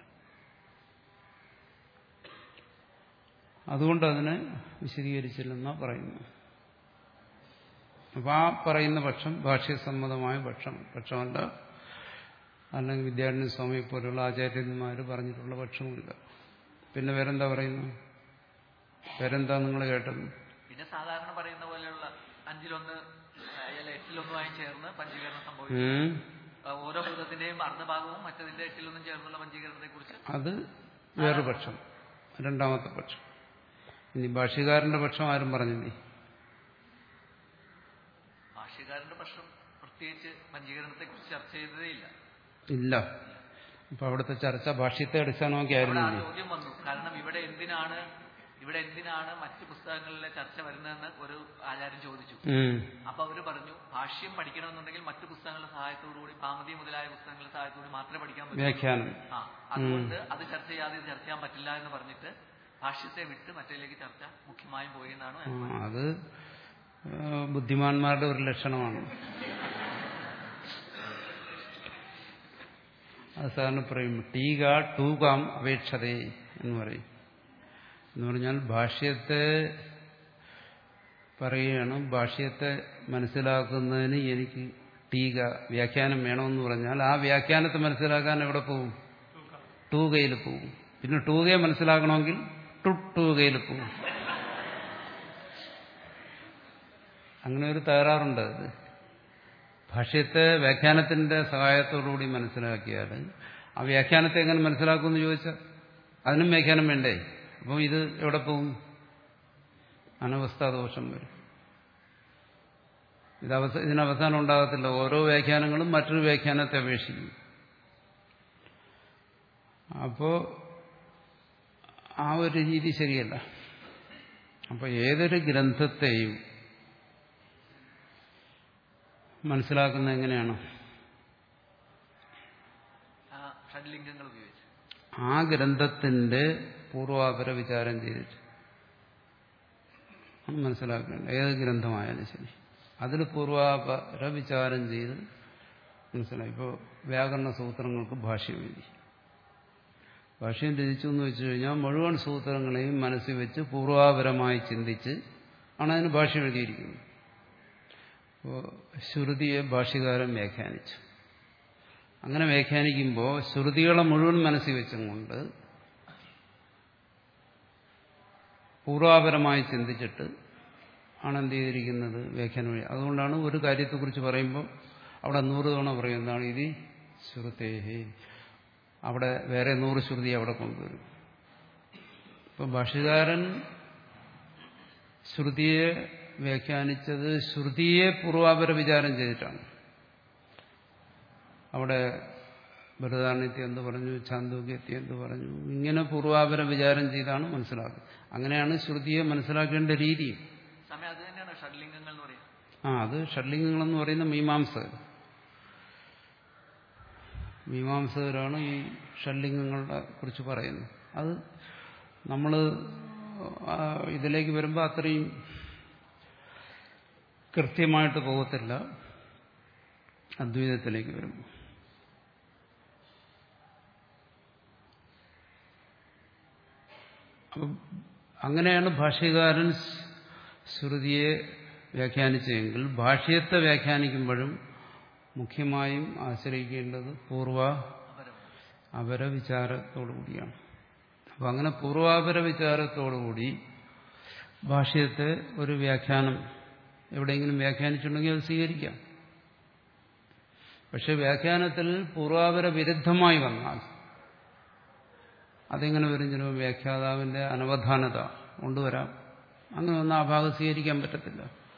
S1: അതുകൊണ്ട് അതിനെ വിശദീകരിച്ചില്ലെന്നാണ് പറയുന്നത്. അപ്പം ആ പറയുന്ന പക്ഷം ഭാഷ്യസമ്മതമായ പക്ഷം പക്ഷമല്ല, അല്ലെങ്കിൽ വിദ്യാരണ്യ സ്വാമിയെ പോലുള്ള ആചാര്യന്മാർ പറഞ്ഞിട്ടുള്ള പക്ഷവുമില്ല. പിന്നെ വേറെന്താ പറയുന്നു? വേറെന്താ നിങ്ങൾ കേട്ടത്?
S2: പിന്നെ സാധാരണ പറയുന്ന പോലെയുള്ള അഞ്ചിലൊന്ന് അല്ല എട്ടിലൊന്നുമായി ചേർന്ന് പഞ്ചീകരണം സംഭവിക്കും. ഓരോ ഭൂതത്തിന്റെയും അർദ്ധഭാഗവും മറ്റതിന്റെ എട്ടിലൊന്നും ചേർന്നുള്ള പഞ്ചീകരണത്തെ കുറിച്ച്
S1: അത് വേറൊരു പക്ഷം, രണ്ടാമത്തെ പക്ഷം. ഇനി ഭാഷ്യകാരന്റെ പക്ഷം ആരും പറഞ്ഞില്ലേ?
S2: ഭാഷ്യകാരന്റെ പക്ഷം പ്രത്യേകിച്ച് പഞ്ചീകരണത്തെ കുറിച്ച് ചർച്ച ചെയ്തതേ ഇല്ല.
S1: ഇല്ല. അപ്പൊ അവിടുത്തെ ചർച്ച ഭാഷ്യത്തെ അടിസ്ഥാനമാക്കി ആയിരുന്നു.
S2: ചോദ്യം വന്നു. കാരണം ഇവിടെ എന്തിനാണ് ഇവിടെ എന്തിനാണ് മറ്റു പുസ്തകങ്ങളിലെ ചർച്ച വരുന്നതെന്ന് ഒരു ആചാര്യൻ ചോദിച്ചു. അപ്പൊ അവര് പറഞ്ഞു, ഭാഷ്യം പഠിക്കണമെന്നുണ്ടെങ്കിൽ മറ്റു പുസ്തകങ്ങളുടെ സഹായത്തോടുകൂടി, ഭാമതി മുതലായ പുസ്തകങ്ങളുടെ സഹായത്തോടുകൂടി മാത്രമേ പഠിക്കാൻ പറ്റൂ. ആ അതുകൊണ്ട് അത് ചർച്ച ചെയ്യാതെ ചർച്ച ചെയ്യാൻ പറ്റില്ല എന്ന് പറഞ്ഞിട്ട് ഭാഷ്യത്തെ വിട്ട് മറ്റേലേക്ക് ചർച്ച മുഖ്യമായും പോയി എന്നാണ്.
S1: അത് ബുദ്ധിമാന്മാരുടെ ഒരു ലക്ഷണമാണ്. അത് സാധാരണ പറയും ടീക ടൂകാം അപേക്ഷതേ എന്ന് പറയും. എന്ന് പറഞ്ഞാൽ ഭാഷ്യത്തെ പറയുകയാണ്, ഭാഷ്യത്തെ മനസ്സിലാക്കുന്നതിന് എനിക്ക് ടീക വ്യാഖ്യാനം വേണമെന്ന് പറഞ്ഞാൽ ആ വ്യാഖ്യാനത്തെ മനസ്സിലാക്കാൻ എവിടെ പോകും? ടൂകയിൽ പോകും. പിന്നെ ടൂകയെ മനസ്സിലാക്കണമെങ്കിൽ ടുട്ടൂകയിൽ പോകും. അങ്ങനെ ഒരു തകരാറുണ്ട്. അത് ഭാഷ്യത്തെ വ്യാഖ്യാനത്തിന്റെ സഹായത്തോടുകൂടി മനസ്സിലാക്കിയാൽ ആ വ്യാഖ്യാനത്തെ എങ്ങനെ മനസ്സിലാക്കുമെന്ന് ചോദിച്ചാൽ അതിനും വ്യാഖ്യാനം വേണ്ടേ? അപ്പോൾ ഇത് എവിടെ പോകും? അനവസ്ഥാദോഷം വരും. ഇത് അവസ ഇതിനവസാനം ഉണ്ടാകത്തില്ല. ഓരോ വ്യാഖ്യാനങ്ങളും മറ്റൊരു വ്യാഖ്യാനത്തെ അപേക്ഷിക്കും. അപ്പോ ആ ഒരു രീതി ശരിയല്ല. അപ്പൊ ഏതൊരു ഗ്രന്ഥത്തെയും മനസ്സിലാക്കുന്നത് എങ്ങനെയാണ്? ആ ഗ്രന്ഥത്തിന്റെ പൂർവാപര വിചാരം ചെയ്തിട്ട് മനസ്സിലാക്കേണ്ടത്. ഏത് ഗ്രന്ഥമായാലും ശരി, അതിൽ പൂർവാപര വിചാരം ചെയ്ത് മനസ്സിലായി. ഇപ്പോൾ വ്യാകരണ സൂത്രങ്ങൾക്ക് ഭാഷ്യം എഴുതി, ഭാഷ്യം രചിച്ചു എന്ന് വെച്ചു കഴിഞ്ഞാൽ മുഴുവൻ സൂത്രങ്ങളെയും മനസ്സിൽ വെച്ച് പൂർവാപരമായി ചിന്തിച്ച് ആണ് അതിന് ഭാഷ്യം എഴുതിയിരിക്കുന്നത്. അപ്പോൾ ശ്രുതിയെ ഭാഷ്യകാരൻ വ്യാഖ്യാനിച്ചു. അങ്ങനെ വ്യാഖ്യാനിക്കുമ്പോൾ ശ്രുതികളെ മുഴുവൻ മനസ്സിൽ വെച്ചും കൊണ്ട് പൂർവാപരമായി ചിന്തിച്ചിട്ട് ആണ് എന്ത് ചെയ്തിരിക്കുന്നത്? വ്യാഖ്യാനം വഴി. അതുകൊണ്ടാണ് ഒരു കാര്യത്തെക്കുറിച്ച് പറയുമ്പോൾ അവിടെ നൂറ് തവണ പറയും എന്താണ് ഇത് ശ്രുതേഹി, അവിടെ വേറെ നൂറ് ശ്രുതി അവിടെ കൊണ്ടുവരും. ഇപ്പം ഭാഷ്യകാരൻ ശ്രുതിയെ വ്യാഖ്യാനിച്ചത് ശ്രുതിയെ പൂർവാപര വിചാരം ചെയ്തിട്ടാണ്. അവിടെ ബൃഹദാരണ്യത്തെ എന്ത് പറഞ്ഞു, ഛാന്തോക്യത്തെ എന്ത് പറഞ്ഞു, ഇങ്ങനെ പൂർവാപര വിചാരം ചെയ്താണ് മനസ്സിലാക്കുന്നത്. അങ്ങനെയാണ് ശ്രുതിയെ മനസ്സിലാക്കേണ്ട രീതി. ആ അത് ഷഡ്ലിംഗങ്ങളെന്ന് പറയുന്ന മീമാംസകർ മീമാംസകരാണ് ഈ ഷഡ്ലിംഗങ്ങളെ കുറിച്ച് പറയുന്നത്. അത് നമ്മൾ ഇതിലേക്ക് വരുമ്പോൾ അത്രയും കൃത്യമായിട്ട് പോകത്തില്ല അദ്വൈതത്തിലേക്ക് വരുമ്പോൾ. അപ്പം അങ്ങനെയാണ് ഭാഷ്യകാരൻ ശ്രുതിയെ വ്യാഖ്യാനിച്ചതെങ്കിൽ ഭാഷ്യത്തെ വ്യാഖ്യാനിക്കുമ്പോഴും മുഖ്യമായും ആശ്രയിക്കേണ്ടത് പൂർവ അപര വിചാരത്തോടുകൂടിയാണ്. അപ്പം അങ്ങനെ പൂർവാപര വിചാരത്തോടുകൂടി ഭാഷ്യത്തെ ഒരു വ്യാഖ്യാനം എവിടെയെങ്കിലും വ്യാഖ്യാനിച്ചിട്ടുണ്ടെങ്കിൽ അത് സ്വീകരിക്കാം. പക്ഷെ വ്യാഖ്യാനത്തിൽ പൂർവാപര വിരുദ്ധമായി വന്നാൽ അതെങ്ങനെ വരും? ചിലപ്പോൾ വ്യാഖ്യാതാവിന്റെ അനവധാനത കൊണ്ടുവരാം. അങ്ങനെ വന്നാൽ ആ ഭാഗം സ്വീകരിക്കാൻ പറ്റത്തില്ല,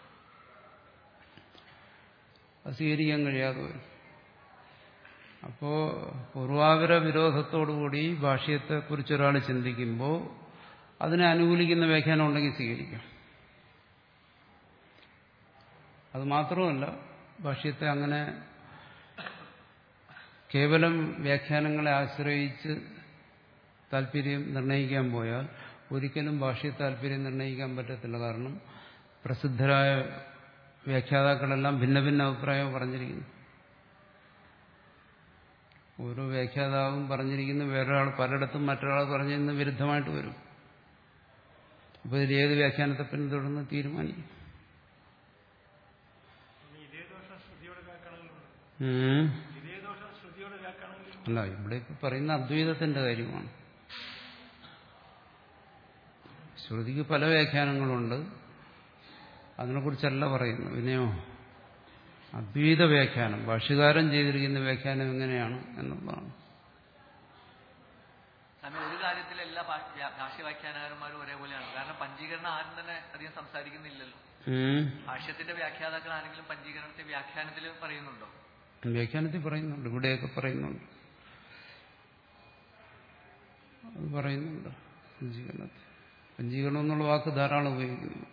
S1: അത് സ്വീകരിക്കാൻ കഴിയാതെ വരും. അപ്പോ പൂർവാപര വിരോധത്തോടുകൂടി ഭാഷ്യത്തെക്കുറിച്ചൊരാൾ ചിന്തിക്കുമ്പോൾ അതിനെ അനുകൂലിക്കുന്ന വ്യാഖ്യാനം ഉണ്ടെങ്കിൽ സ്വീകരിക്കാം. അത് മാത്രമല്ല, ഭാഷ്യത്തെ അങ്ങനെ കേവലം വ്യാഖ്യാനങ്ങളെ ആശ്രയിച്ച് താല്പര്യം നിർണ്ണയിക്കാൻ പോയാൽ ഒരിക്കലും ഭാഷ്യ താല്പര്യം നിർണ്ണയിക്കാൻ പറ്റത്തില്ല. കാരണം പ്രസിദ്ധരായ വ്യാഖ്യാതാക്കളെല്ലാം ഭിന്ന ഭിന്ന അഭിപ്രായം പറഞ്ഞിരിക്കുന്നു. ഓരോ വ്യാഖ്യാതാവും പറഞ്ഞിരിക്കുന്ന വേറൊരാൾ പലയിടത്തും മറ്റൊരാൾ പറഞ്ഞതിന് വിരുദ്ധമായിട്ട് വരും. അപ്പോൾ ഇതിൽ ഏത് വ്യാഖ്യാനത്തെ പിന്തുടർന്ന് തീരുമാനിക്കും. അല്ല, ഇവിടെ ഇപ്പം പറയുന്ന അദ്വൈതത്തിന്റെ കാര്യമാണ്. ശ്രുതിക്ക് പല വ്യാഖ്യാനങ്ങളുണ്ട്, അതിനെക്കുറിച്ചല്ല പറയുന്നു. പിന്നെയോ അദ്വൈത വ്യാഖ്യാനം, ഭാഷ്യകാരൻ ചെയ്തിരിക്കുന്ന വ്യാഖ്യാനം എങ്ങനെയാണ് എന്നുള്ളതാണ്.
S2: ഒരു കാര്യത്തിൽ എല്ലാ ഭാഷ്യവ്യാഖ്യാനകാരന്മാരും ഒരേപോലെയാണ്. കാരണം പഞ്ചീകരണം ആരും തന്നെ അധികം സംസാരിക്കുന്നില്ലല്ലോ. ഭാഷ്യത്തിന്റെ വ്യാഖ്യാതാക്കൾ ആരെങ്കിലും പഞ്ചീകരണത്തെ വ്യാഖ്യാനത്തിൽ പറയുന്നുണ്ടോ?
S1: വ്യാഖ്യാനത്തിൽ പറയുന്നുണ്ട്, ഇവിടെയൊക്കെ പറയുന്നുണ്ട്, അത് പറയുന്നുണ്ട്. പഞ്ചീകരണത്തിൽ പഞ്ചീകരണം എന്നുള്ള വാക്ക് ധാരാളം ഉപയോഗിക്കുന്നു.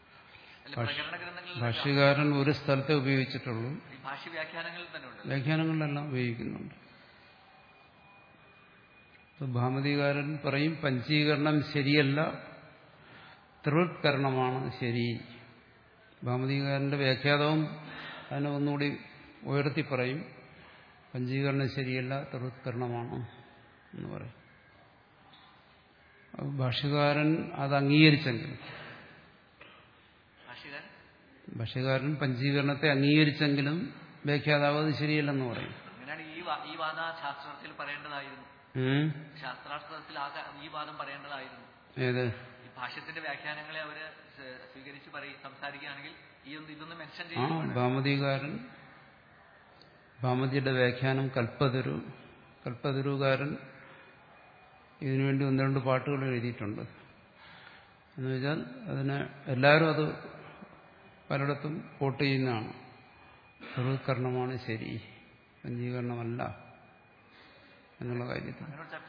S1: ഭാഷ്യകാരൻ ഒരു സ്ഥലത്തെ ഉപയോഗിച്ചിട്ടുള്ളൂ, വ്യാഖ്യാനങ്ങളിലെല്ലാം ഉപയോഗിക്കുന്നുണ്ട്. ഭാമതികാരൻ പറയും പഞ്ചീകരണം ശരിയല്ല, ത്രിവൃത്കരണമാണ് ശരി. ഭാമതികാരന്റെ വ്യാഖ്യാതവും അതിനെ ഒന്നുകൂടി ഉയർത്തി പറയും, പഞ്ചീകരണം ശരിയല്ല, ത്രിവൃത്കരണമാണ് എന്ന് പറയും. ഭാഷ്യകാരൻ അത് അംഗീകരിച്ചെങ്കിലും, ഭാഷ്യകാരൻ പഞ്ചീകരണത്തെ അംഗീകരിച്ചെങ്കിലും വ്യാഖ്യാതാവ് അത് ശരിയല്ലെന്ന് പറയും.
S2: ഈ വാദം ശാസ്ത്രത്തിൽ പറയേണ്ടതായിരുന്നു, ശാസ്ത്രാർത്ഥത്തിൽ ഈ വാദം പറയേണ്ടതായിരുന്നു.
S1: ഏത്
S2: ഭാഷ്യത്തിന്റെ വ്യാഖ്യാനങ്ങളെ അവര് സ്വീകരിച്ച് പറയും സംസാരിക്കുകയാണെങ്കിൽ ഈ ഇതൊന്നും മെൻഷൻ
S1: ആ
S2: ചെയ്യും.
S1: ഭാമതികാരൻ, ഭാമതിയുടെ വ്യാഖ്യാനം കൽപ്പതരു, കൽപ്പതരുകാരൻ ഇതിനുവേണ്ടി ഒന്ന് രണ്ട് പാട്ടുകൾ എഴുതിയിട്ടുണ്ട്. എന്ന് വെച്ചാൽ അതിന് എല്ലാവരും അത് പലയിടത്തും കോട്ട് ചെയ്യുന്നതാണ്. ത്രിവൃത്കരണമാണ് ശരി, പഞ്ചീകരണമല്ല എന്നുള്ള കാര്യത്തിൽ.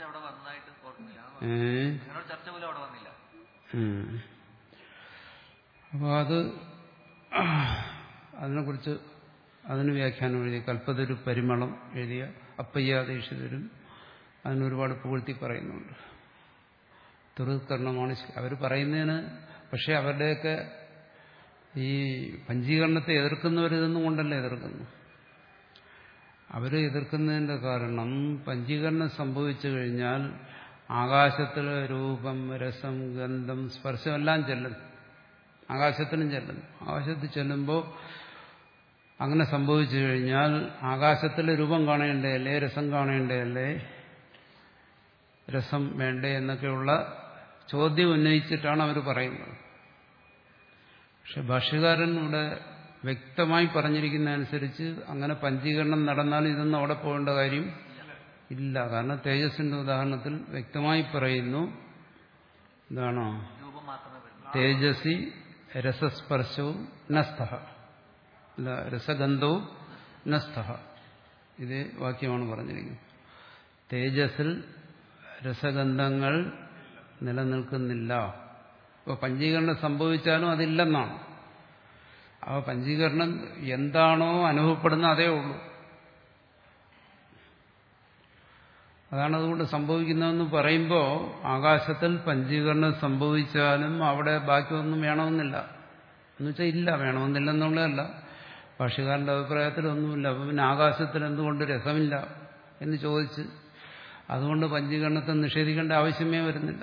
S1: അപ്പോൾ അത് അതിനെക്കുറിച്ച് അതിന് വ്യാഖ്യാനം എഴുതിയ കൽപ്പതൊരു പരിമളം എഴുതിയ അപ്പയ്യാദീക്ഷിതരും അതിനൊരുപാട് പുകഴ്ത്തി പറയുന്നുണ്ട്. ത്രിവൃത്കരണമാണ് അവർ പറയുന്നതിന്. പക്ഷെ അവരുടെയൊക്കെ ഈ പഞ്ചീകരണത്തെ എതിർക്കുന്നവരിതൊന്നും കൊണ്ടല്ല എതിർക്കുന്നു. അവർ എതിർക്കുന്നതിന്റെ കാരണം പഞ്ചീകരണം സംഭവിച്ചു കഴിഞ്ഞാൽ ആകാശത്തിലെ രൂപം, രസം, ഗന്ധം, സ്പർശം എല്ലാം ചെല്ലും, ആകാശത്തിനും ചെല്ലുന്നു. ആകാശത്തിൽ ചെല്ലുമ്പോൾ അങ്ങനെ സംഭവിച്ചു കഴിഞ്ഞാൽ ആകാശത്തിലെ രൂപം കാണേണ്ടതല്ലേ, രസം കാണേണ്ടതല്ലേ, രസം വേണ്ടേ എന്നൊക്കെയുള്ള ചോദ്യം ഉന്നയിച്ചിട്ടാണ് അവർ പറയുന്നത്. പക്ഷെ ഭാഷ്യകാരൻ ഇവിടെ വ്യക്തമായി പറഞ്ഞിരിക്കുന്നതനുസരിച്ച് അങ്ങനെ പഞ്ചീകരണം നടന്നാൽ ഇതൊന്നും അവിടെ പോകേണ്ട കാര്യം ഇല്ല. കാരണം തേജസ്സിന്റെ ഉദാഹരണത്തിൽ വ്യക്തമായി പറയുന്നു, എന്താണോ തേജസ്സി രസസ്പർശവും നസ്ഥഃ, അല്ല രസഗന്ധവും നസ്ഥഃ. ഇതേ വാക്യമാണ് പറഞ്ഞിരിക്കുന്നത്. തേജസ്സിൽ രസഗന്ധങ്ങൾ നിലനിൽക്കുന്നില്ല. അപ്പോൾ പഞ്ചീകരണം സംഭവിച്ചാലും അതില്ലെന്നാണ്. ആ പഞ്ചീകരണം എന്താണോ അനുഭവപ്പെടുന്നത് അതേ ഉള്ളൂ. അതാണ് അതുകൊണ്ട് സംഭവിക്കുന്നതെന്ന് പറയുമ്പോൾ ആകാശത്തിൽ പഞ്ചീകരണം സംഭവിച്ചാലും അവിടെ ബാക്കിയൊന്നും വേണമെന്നില്ല എന്ന് വെച്ചാൽ ഇല്ല, വേണമെന്നില്ലെന്നുള്ളതല്ല. ഭാഷ്യകാരന്റെ അഭിപ്രായത്തിലൊന്നുമില്ല. അപ്പം പിന്നെ ആകാശത്തിൽ എന്തുകൊണ്ട് രസമില്ല എന്ന് ചോദിച്ച് അതുകൊണ്ട് പഞ്ചീകരണത്തെ നിഷേധിക്കേണ്ട ആവശ്യമേ വരുന്നില്ല.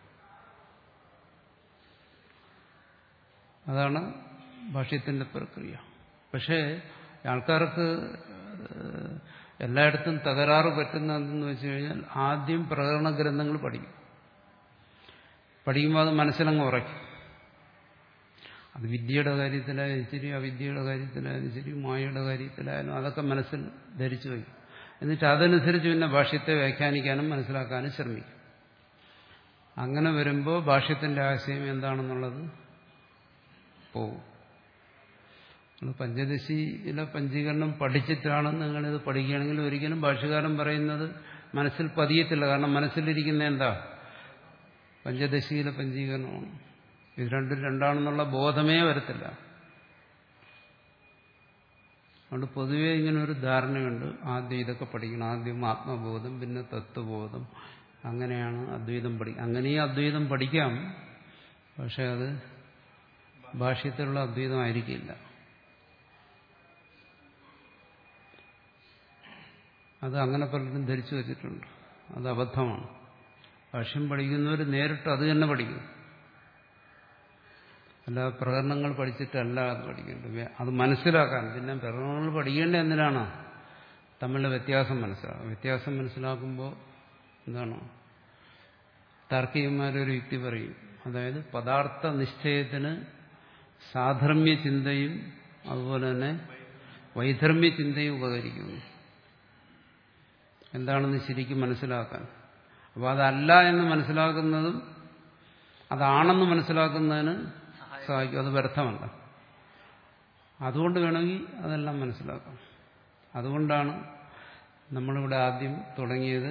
S1: അതാണ് ഭാഷ്യത്തിന്റെ പ്രക്രിയ. പക്ഷേ ആൾക്കാർക്ക് എല്ലായിടത്തും തകരാറ് പറ്റുന്നതെന്ന് വെച്ച് കഴിഞ്ഞാൽ ആദ്യം പ്രകരണ ഗ്രന്ഥങ്ങൾ പഠിക്കും. പഠിക്കുമ്പോൾ അത് മനസ്സിലങ്ങ് ഉറയ്ക്കും. അത് വിദ്യയുടെ കാര്യത്തിലായാലും ശരി, അവിദ്യയുടെ കാര്യത്തിലായാലും ശരി, മായയുടെ കാര്യത്തിലായാലും അതൊക്കെ മനസ്സിൽ ധരിച്ചു വയ്ക്കും. എന്നിട്ട് അതനുസരിച്ച് പിന്നെ ഭാഷ്യത്തെ വ്യാഖ്യാനിക്കാനും മനസ്സിലാക്കാനും ശ്രമിക്കും. അങ്ങനെ വരുമ്പോൾ ഭാഷ്യത്തിന്റെ ആശയം എന്താണെന്നുള്ളത് പോകും. പഞ്ചദശിയിലെ പഞ്ചീകരണം പഠിച്ചിട്ടാണ് നിങ്ങളിത് പഠിക്കുകയാണെങ്കിൽ ഒരിക്കലും ഭാഷ്യകാരൻ പറയുന്നത് മനസ്സിൽ പതിയത്തില്ല. കാരണം മനസ്സിലിരിക്കുന്ന എന്താ? പഞ്ചദശിയിലെ പഞ്ചീകരണമാണ്. ഇത് രണ്ടും രണ്ടാണെന്നുള്ള ബോധമേ വരത്തില്ല. അതുകൊണ്ട് പൊതുവെ ഇങ്ങനെ ഒരു ധാരണയുണ്ട്, ആദ്യം ഇതൊക്കെ പഠിക്കണം, ആദ്യം ആത്മബോധം, പിന്നെ തത്വബോധം, അങ്ങനെയാണ് അദ്വൈതം പഠിക്കുക. അങ്ങനെയും അദ്വൈതം പഠിക്കാം, പക്ഷെ അത് ഭാഷ്യത്തിലുള്ള അദ്വൈതമായിരിക്കില്ല. അത് അങ്ങനെ പലരും ധരിച്ചു വച്ചിട്ടുണ്ട്. അത് അബദ്ധമാണ്. ഭാഷ്യം പഠിക്കുന്നവർ നേരിട്ട് അത് തന്നെ പഠിക്കും. അല്ല പ്രകരണങ്ങൾ പഠിച്ചിട്ടല്ല അത് പഠിക്കേണ്ടത്, അത് മനസ്സിലാക്കാൻ. പിന്നെ പ്രകരണങ്ങൾ പഠിക്കേണ്ടത് എന്തിനാണ്? തമ്മിലുള്ള വ്യത്യാസം മനസ്സിലാക്കും. വ്യത്യാസം മനസ്സിലാക്കുമ്പോൾ എന്താണ്, താർക്കികന്മാരൊരു യുക്തി പറയും, അതായത് പദാർത്ഥ നിശ്ചയത്തിന് സാധർമ്മ്യ ചിന്തയും അതുപോലെ തന്നെ വൈധർമ്മ്യ ചിന്തയും ഉപകരിക്കുന്നു. എന്താണെന്ന് ശരിക്കും മനസ്സിലാക്കാൻ. അപ്പോൾ അതല്ല എന്ന് മനസ്സിലാക്കുന്നതും അതാണെന്ന് മനസ്സിലാക്കുന്നതിന് സഹായിക്കും. അത് വ്യർത്ഥമല്ല. അതുകൊണ്ട് വേണമെങ്കിൽ അതെല്ലാം മനസ്സിലാക്കാം. അതുകൊണ്ടാണ് നമ്മളിവിടെ ആദ്യം തുടങ്ങിയത്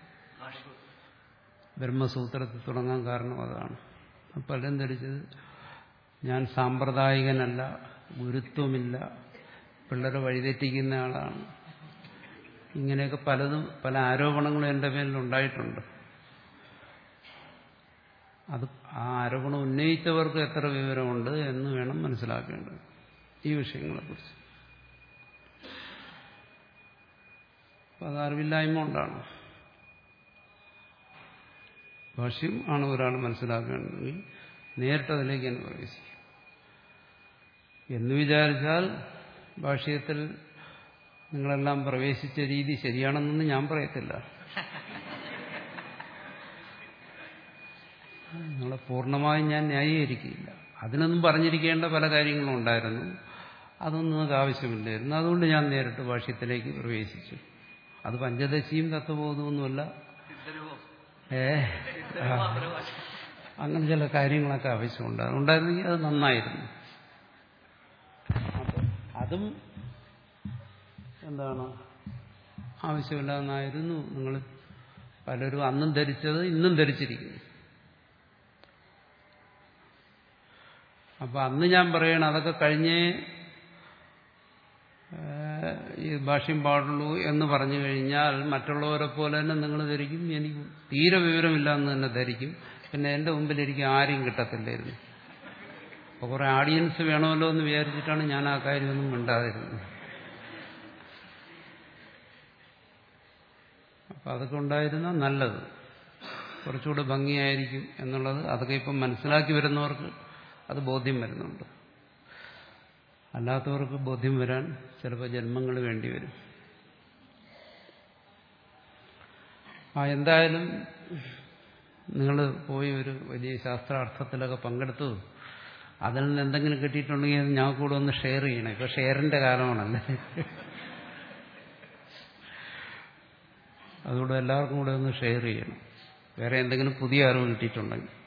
S1: ബ്രഹ്മസൂത്രത്തിൽ തുടങ്ങാൻ കാരണം അതാണ്. പലരും ധരിച്ചത് ഞാൻ സാമ്പ്രദായികനല്ല, ഗുരുത്വമില്ല, പിള്ളേരെ വഴിതെറ്റിക്കുന്ന ആളാണ്. ഇങ്ങനെയൊക്കെ പലതും പല ആരോപണങ്ങളും എൻ്റെ പേരിൽ ഉണ്ടായിട്ടുണ്ട്. അത് ആ ആരോപണം ഉന്നയിച്ചവർക്ക് എത്ര വിവരമുണ്ട് എന്ന് വേണം മനസ്സിലാക്കേണ്ടത് ഈ വിഷയങ്ങളെക്കുറിച്ച്. അപ്പം അത് അറിവില്ലായ്മ കൊണ്ടാണ്. ഭാഷ്യം ആണ് ഒരാൾ മനസ്സിലാക്കേണ്ടതെങ്കിൽ നേരിട്ട് അതിലേക്ക് തന്നെ പ്രവേശിക്കും. എന്ന് വിചാരിച്ചാൽ ഭാഷ്യത്തിൽ നിങ്ങളെല്ലാം പ്രവേശിച്ച രീതി ശരിയാണെന്നൊന്നും ഞാൻ പറയത്തില്ല. നിങ്ങളെ പൂർണ്ണമായും ഞാൻ ന്യായീകരിക്കില്ല. അതിനൊന്നും പറഞ്ഞിരിക്കേണ്ട പല കാര്യങ്ങളും ഉണ്ടായിരുന്നു. അതൊന്നും നിങ്ങൾക്ക് ആവശ്യമില്ലായിരുന്നു. അതുകൊണ്ട് ഞാൻ നേരിട്ട് ഭാഷ്യത്തിലേക്ക് പ്രവേശിച്ചു. അത് പഞ്ചദശിയും തത്വബോധമൊന്നുമല്ല. ഏ അങ്ങനെ ചില കാര്യങ്ങളൊക്കെ ആവശ്യമുണ്ടായിരുന്നു. ഉണ്ടായിരുന്നെങ്കിൽ അത് നന്നായിരുന്നു. അപ്പം അതും എന്താണ് ആവശ്യമില്ലാന്നായിരുന്നു നിങ്ങൾ പലരും അന്നും ധരിച്ചത് ഇന്നും ധരിച്ചിരിക്കുന്നു. അപ്പൊ അന്ന് ഞാൻ പറയണം അതൊക്കെ കഴിഞ്ഞേ ഈ ഭാഷ്യം പാടുള്ളൂ എന്ന് പറഞ്ഞു കഴിഞ്ഞാൽ മറ്റുള്ളവരെ പോലെ തന്നെ നിങ്ങൾ ധരിക്കും എനിക്ക് തീരെ വിവരമില്ല എന്ന് തന്നെ ധരിക്കും. പിന്നെ എൻ്റെ മുമ്പിൽ എനിക്ക് ആരെയും കിട്ടത്തില്ലായിരുന്നു. അപ്പോൾ കുറെ ഓഡിയൻസ് വേണമല്ലോ എന്ന് വിചാരിച്ചിട്ടാണ് ഞാൻ ആ കാര്യമൊന്നും മിണ്ടാതിരുന്നത്. അപ്പം അതൊക്കെ ഉണ്ടായിരുന്ന നല്ലത്, കുറച്ചുകൂടെ ഭംഗിയായിരിക്കും എന്നുള്ളത് അതൊക്കെ ഇപ്പം മനസ്സിലാക്കി വരുന്നവർക്ക് അത് ബോധ്യം വരുന്നുണ്ട്. അല്ലാത്തവർക്ക് ബോധ്യം വരാൻ ചിലപ്പോൾ ജന്മങ്ങൾ വേണ്ടി വരും. ആ എന്തായാലും നിങ്ങൾ പോയി ഒരു വലിയ ശാസ്ത്രാർത്ഥത്തിലൊക്കെ പങ്കെടുത്തു, അതിൽ നിന്ന് എന്തെങ്കിലും കിട്ടിയിട്ടുണ്ടെങ്കിൽ അത് ഞാൻ കൂടെ ഒന്ന് ഷെയർ ചെയ്യണം. ഇപ്പൊ ഷെയറിന്റെ കാലമാണല്ലേ, അതുകൂടെ എല്ലാവർക്കും കൂടെ ഒന്ന് ഷെയർ ചെയ്യണം. വേറെ എന്തെങ്കിലും പുതിയ അറിവ് കിട്ടിയിട്ടുണ്ടെങ്കിൽ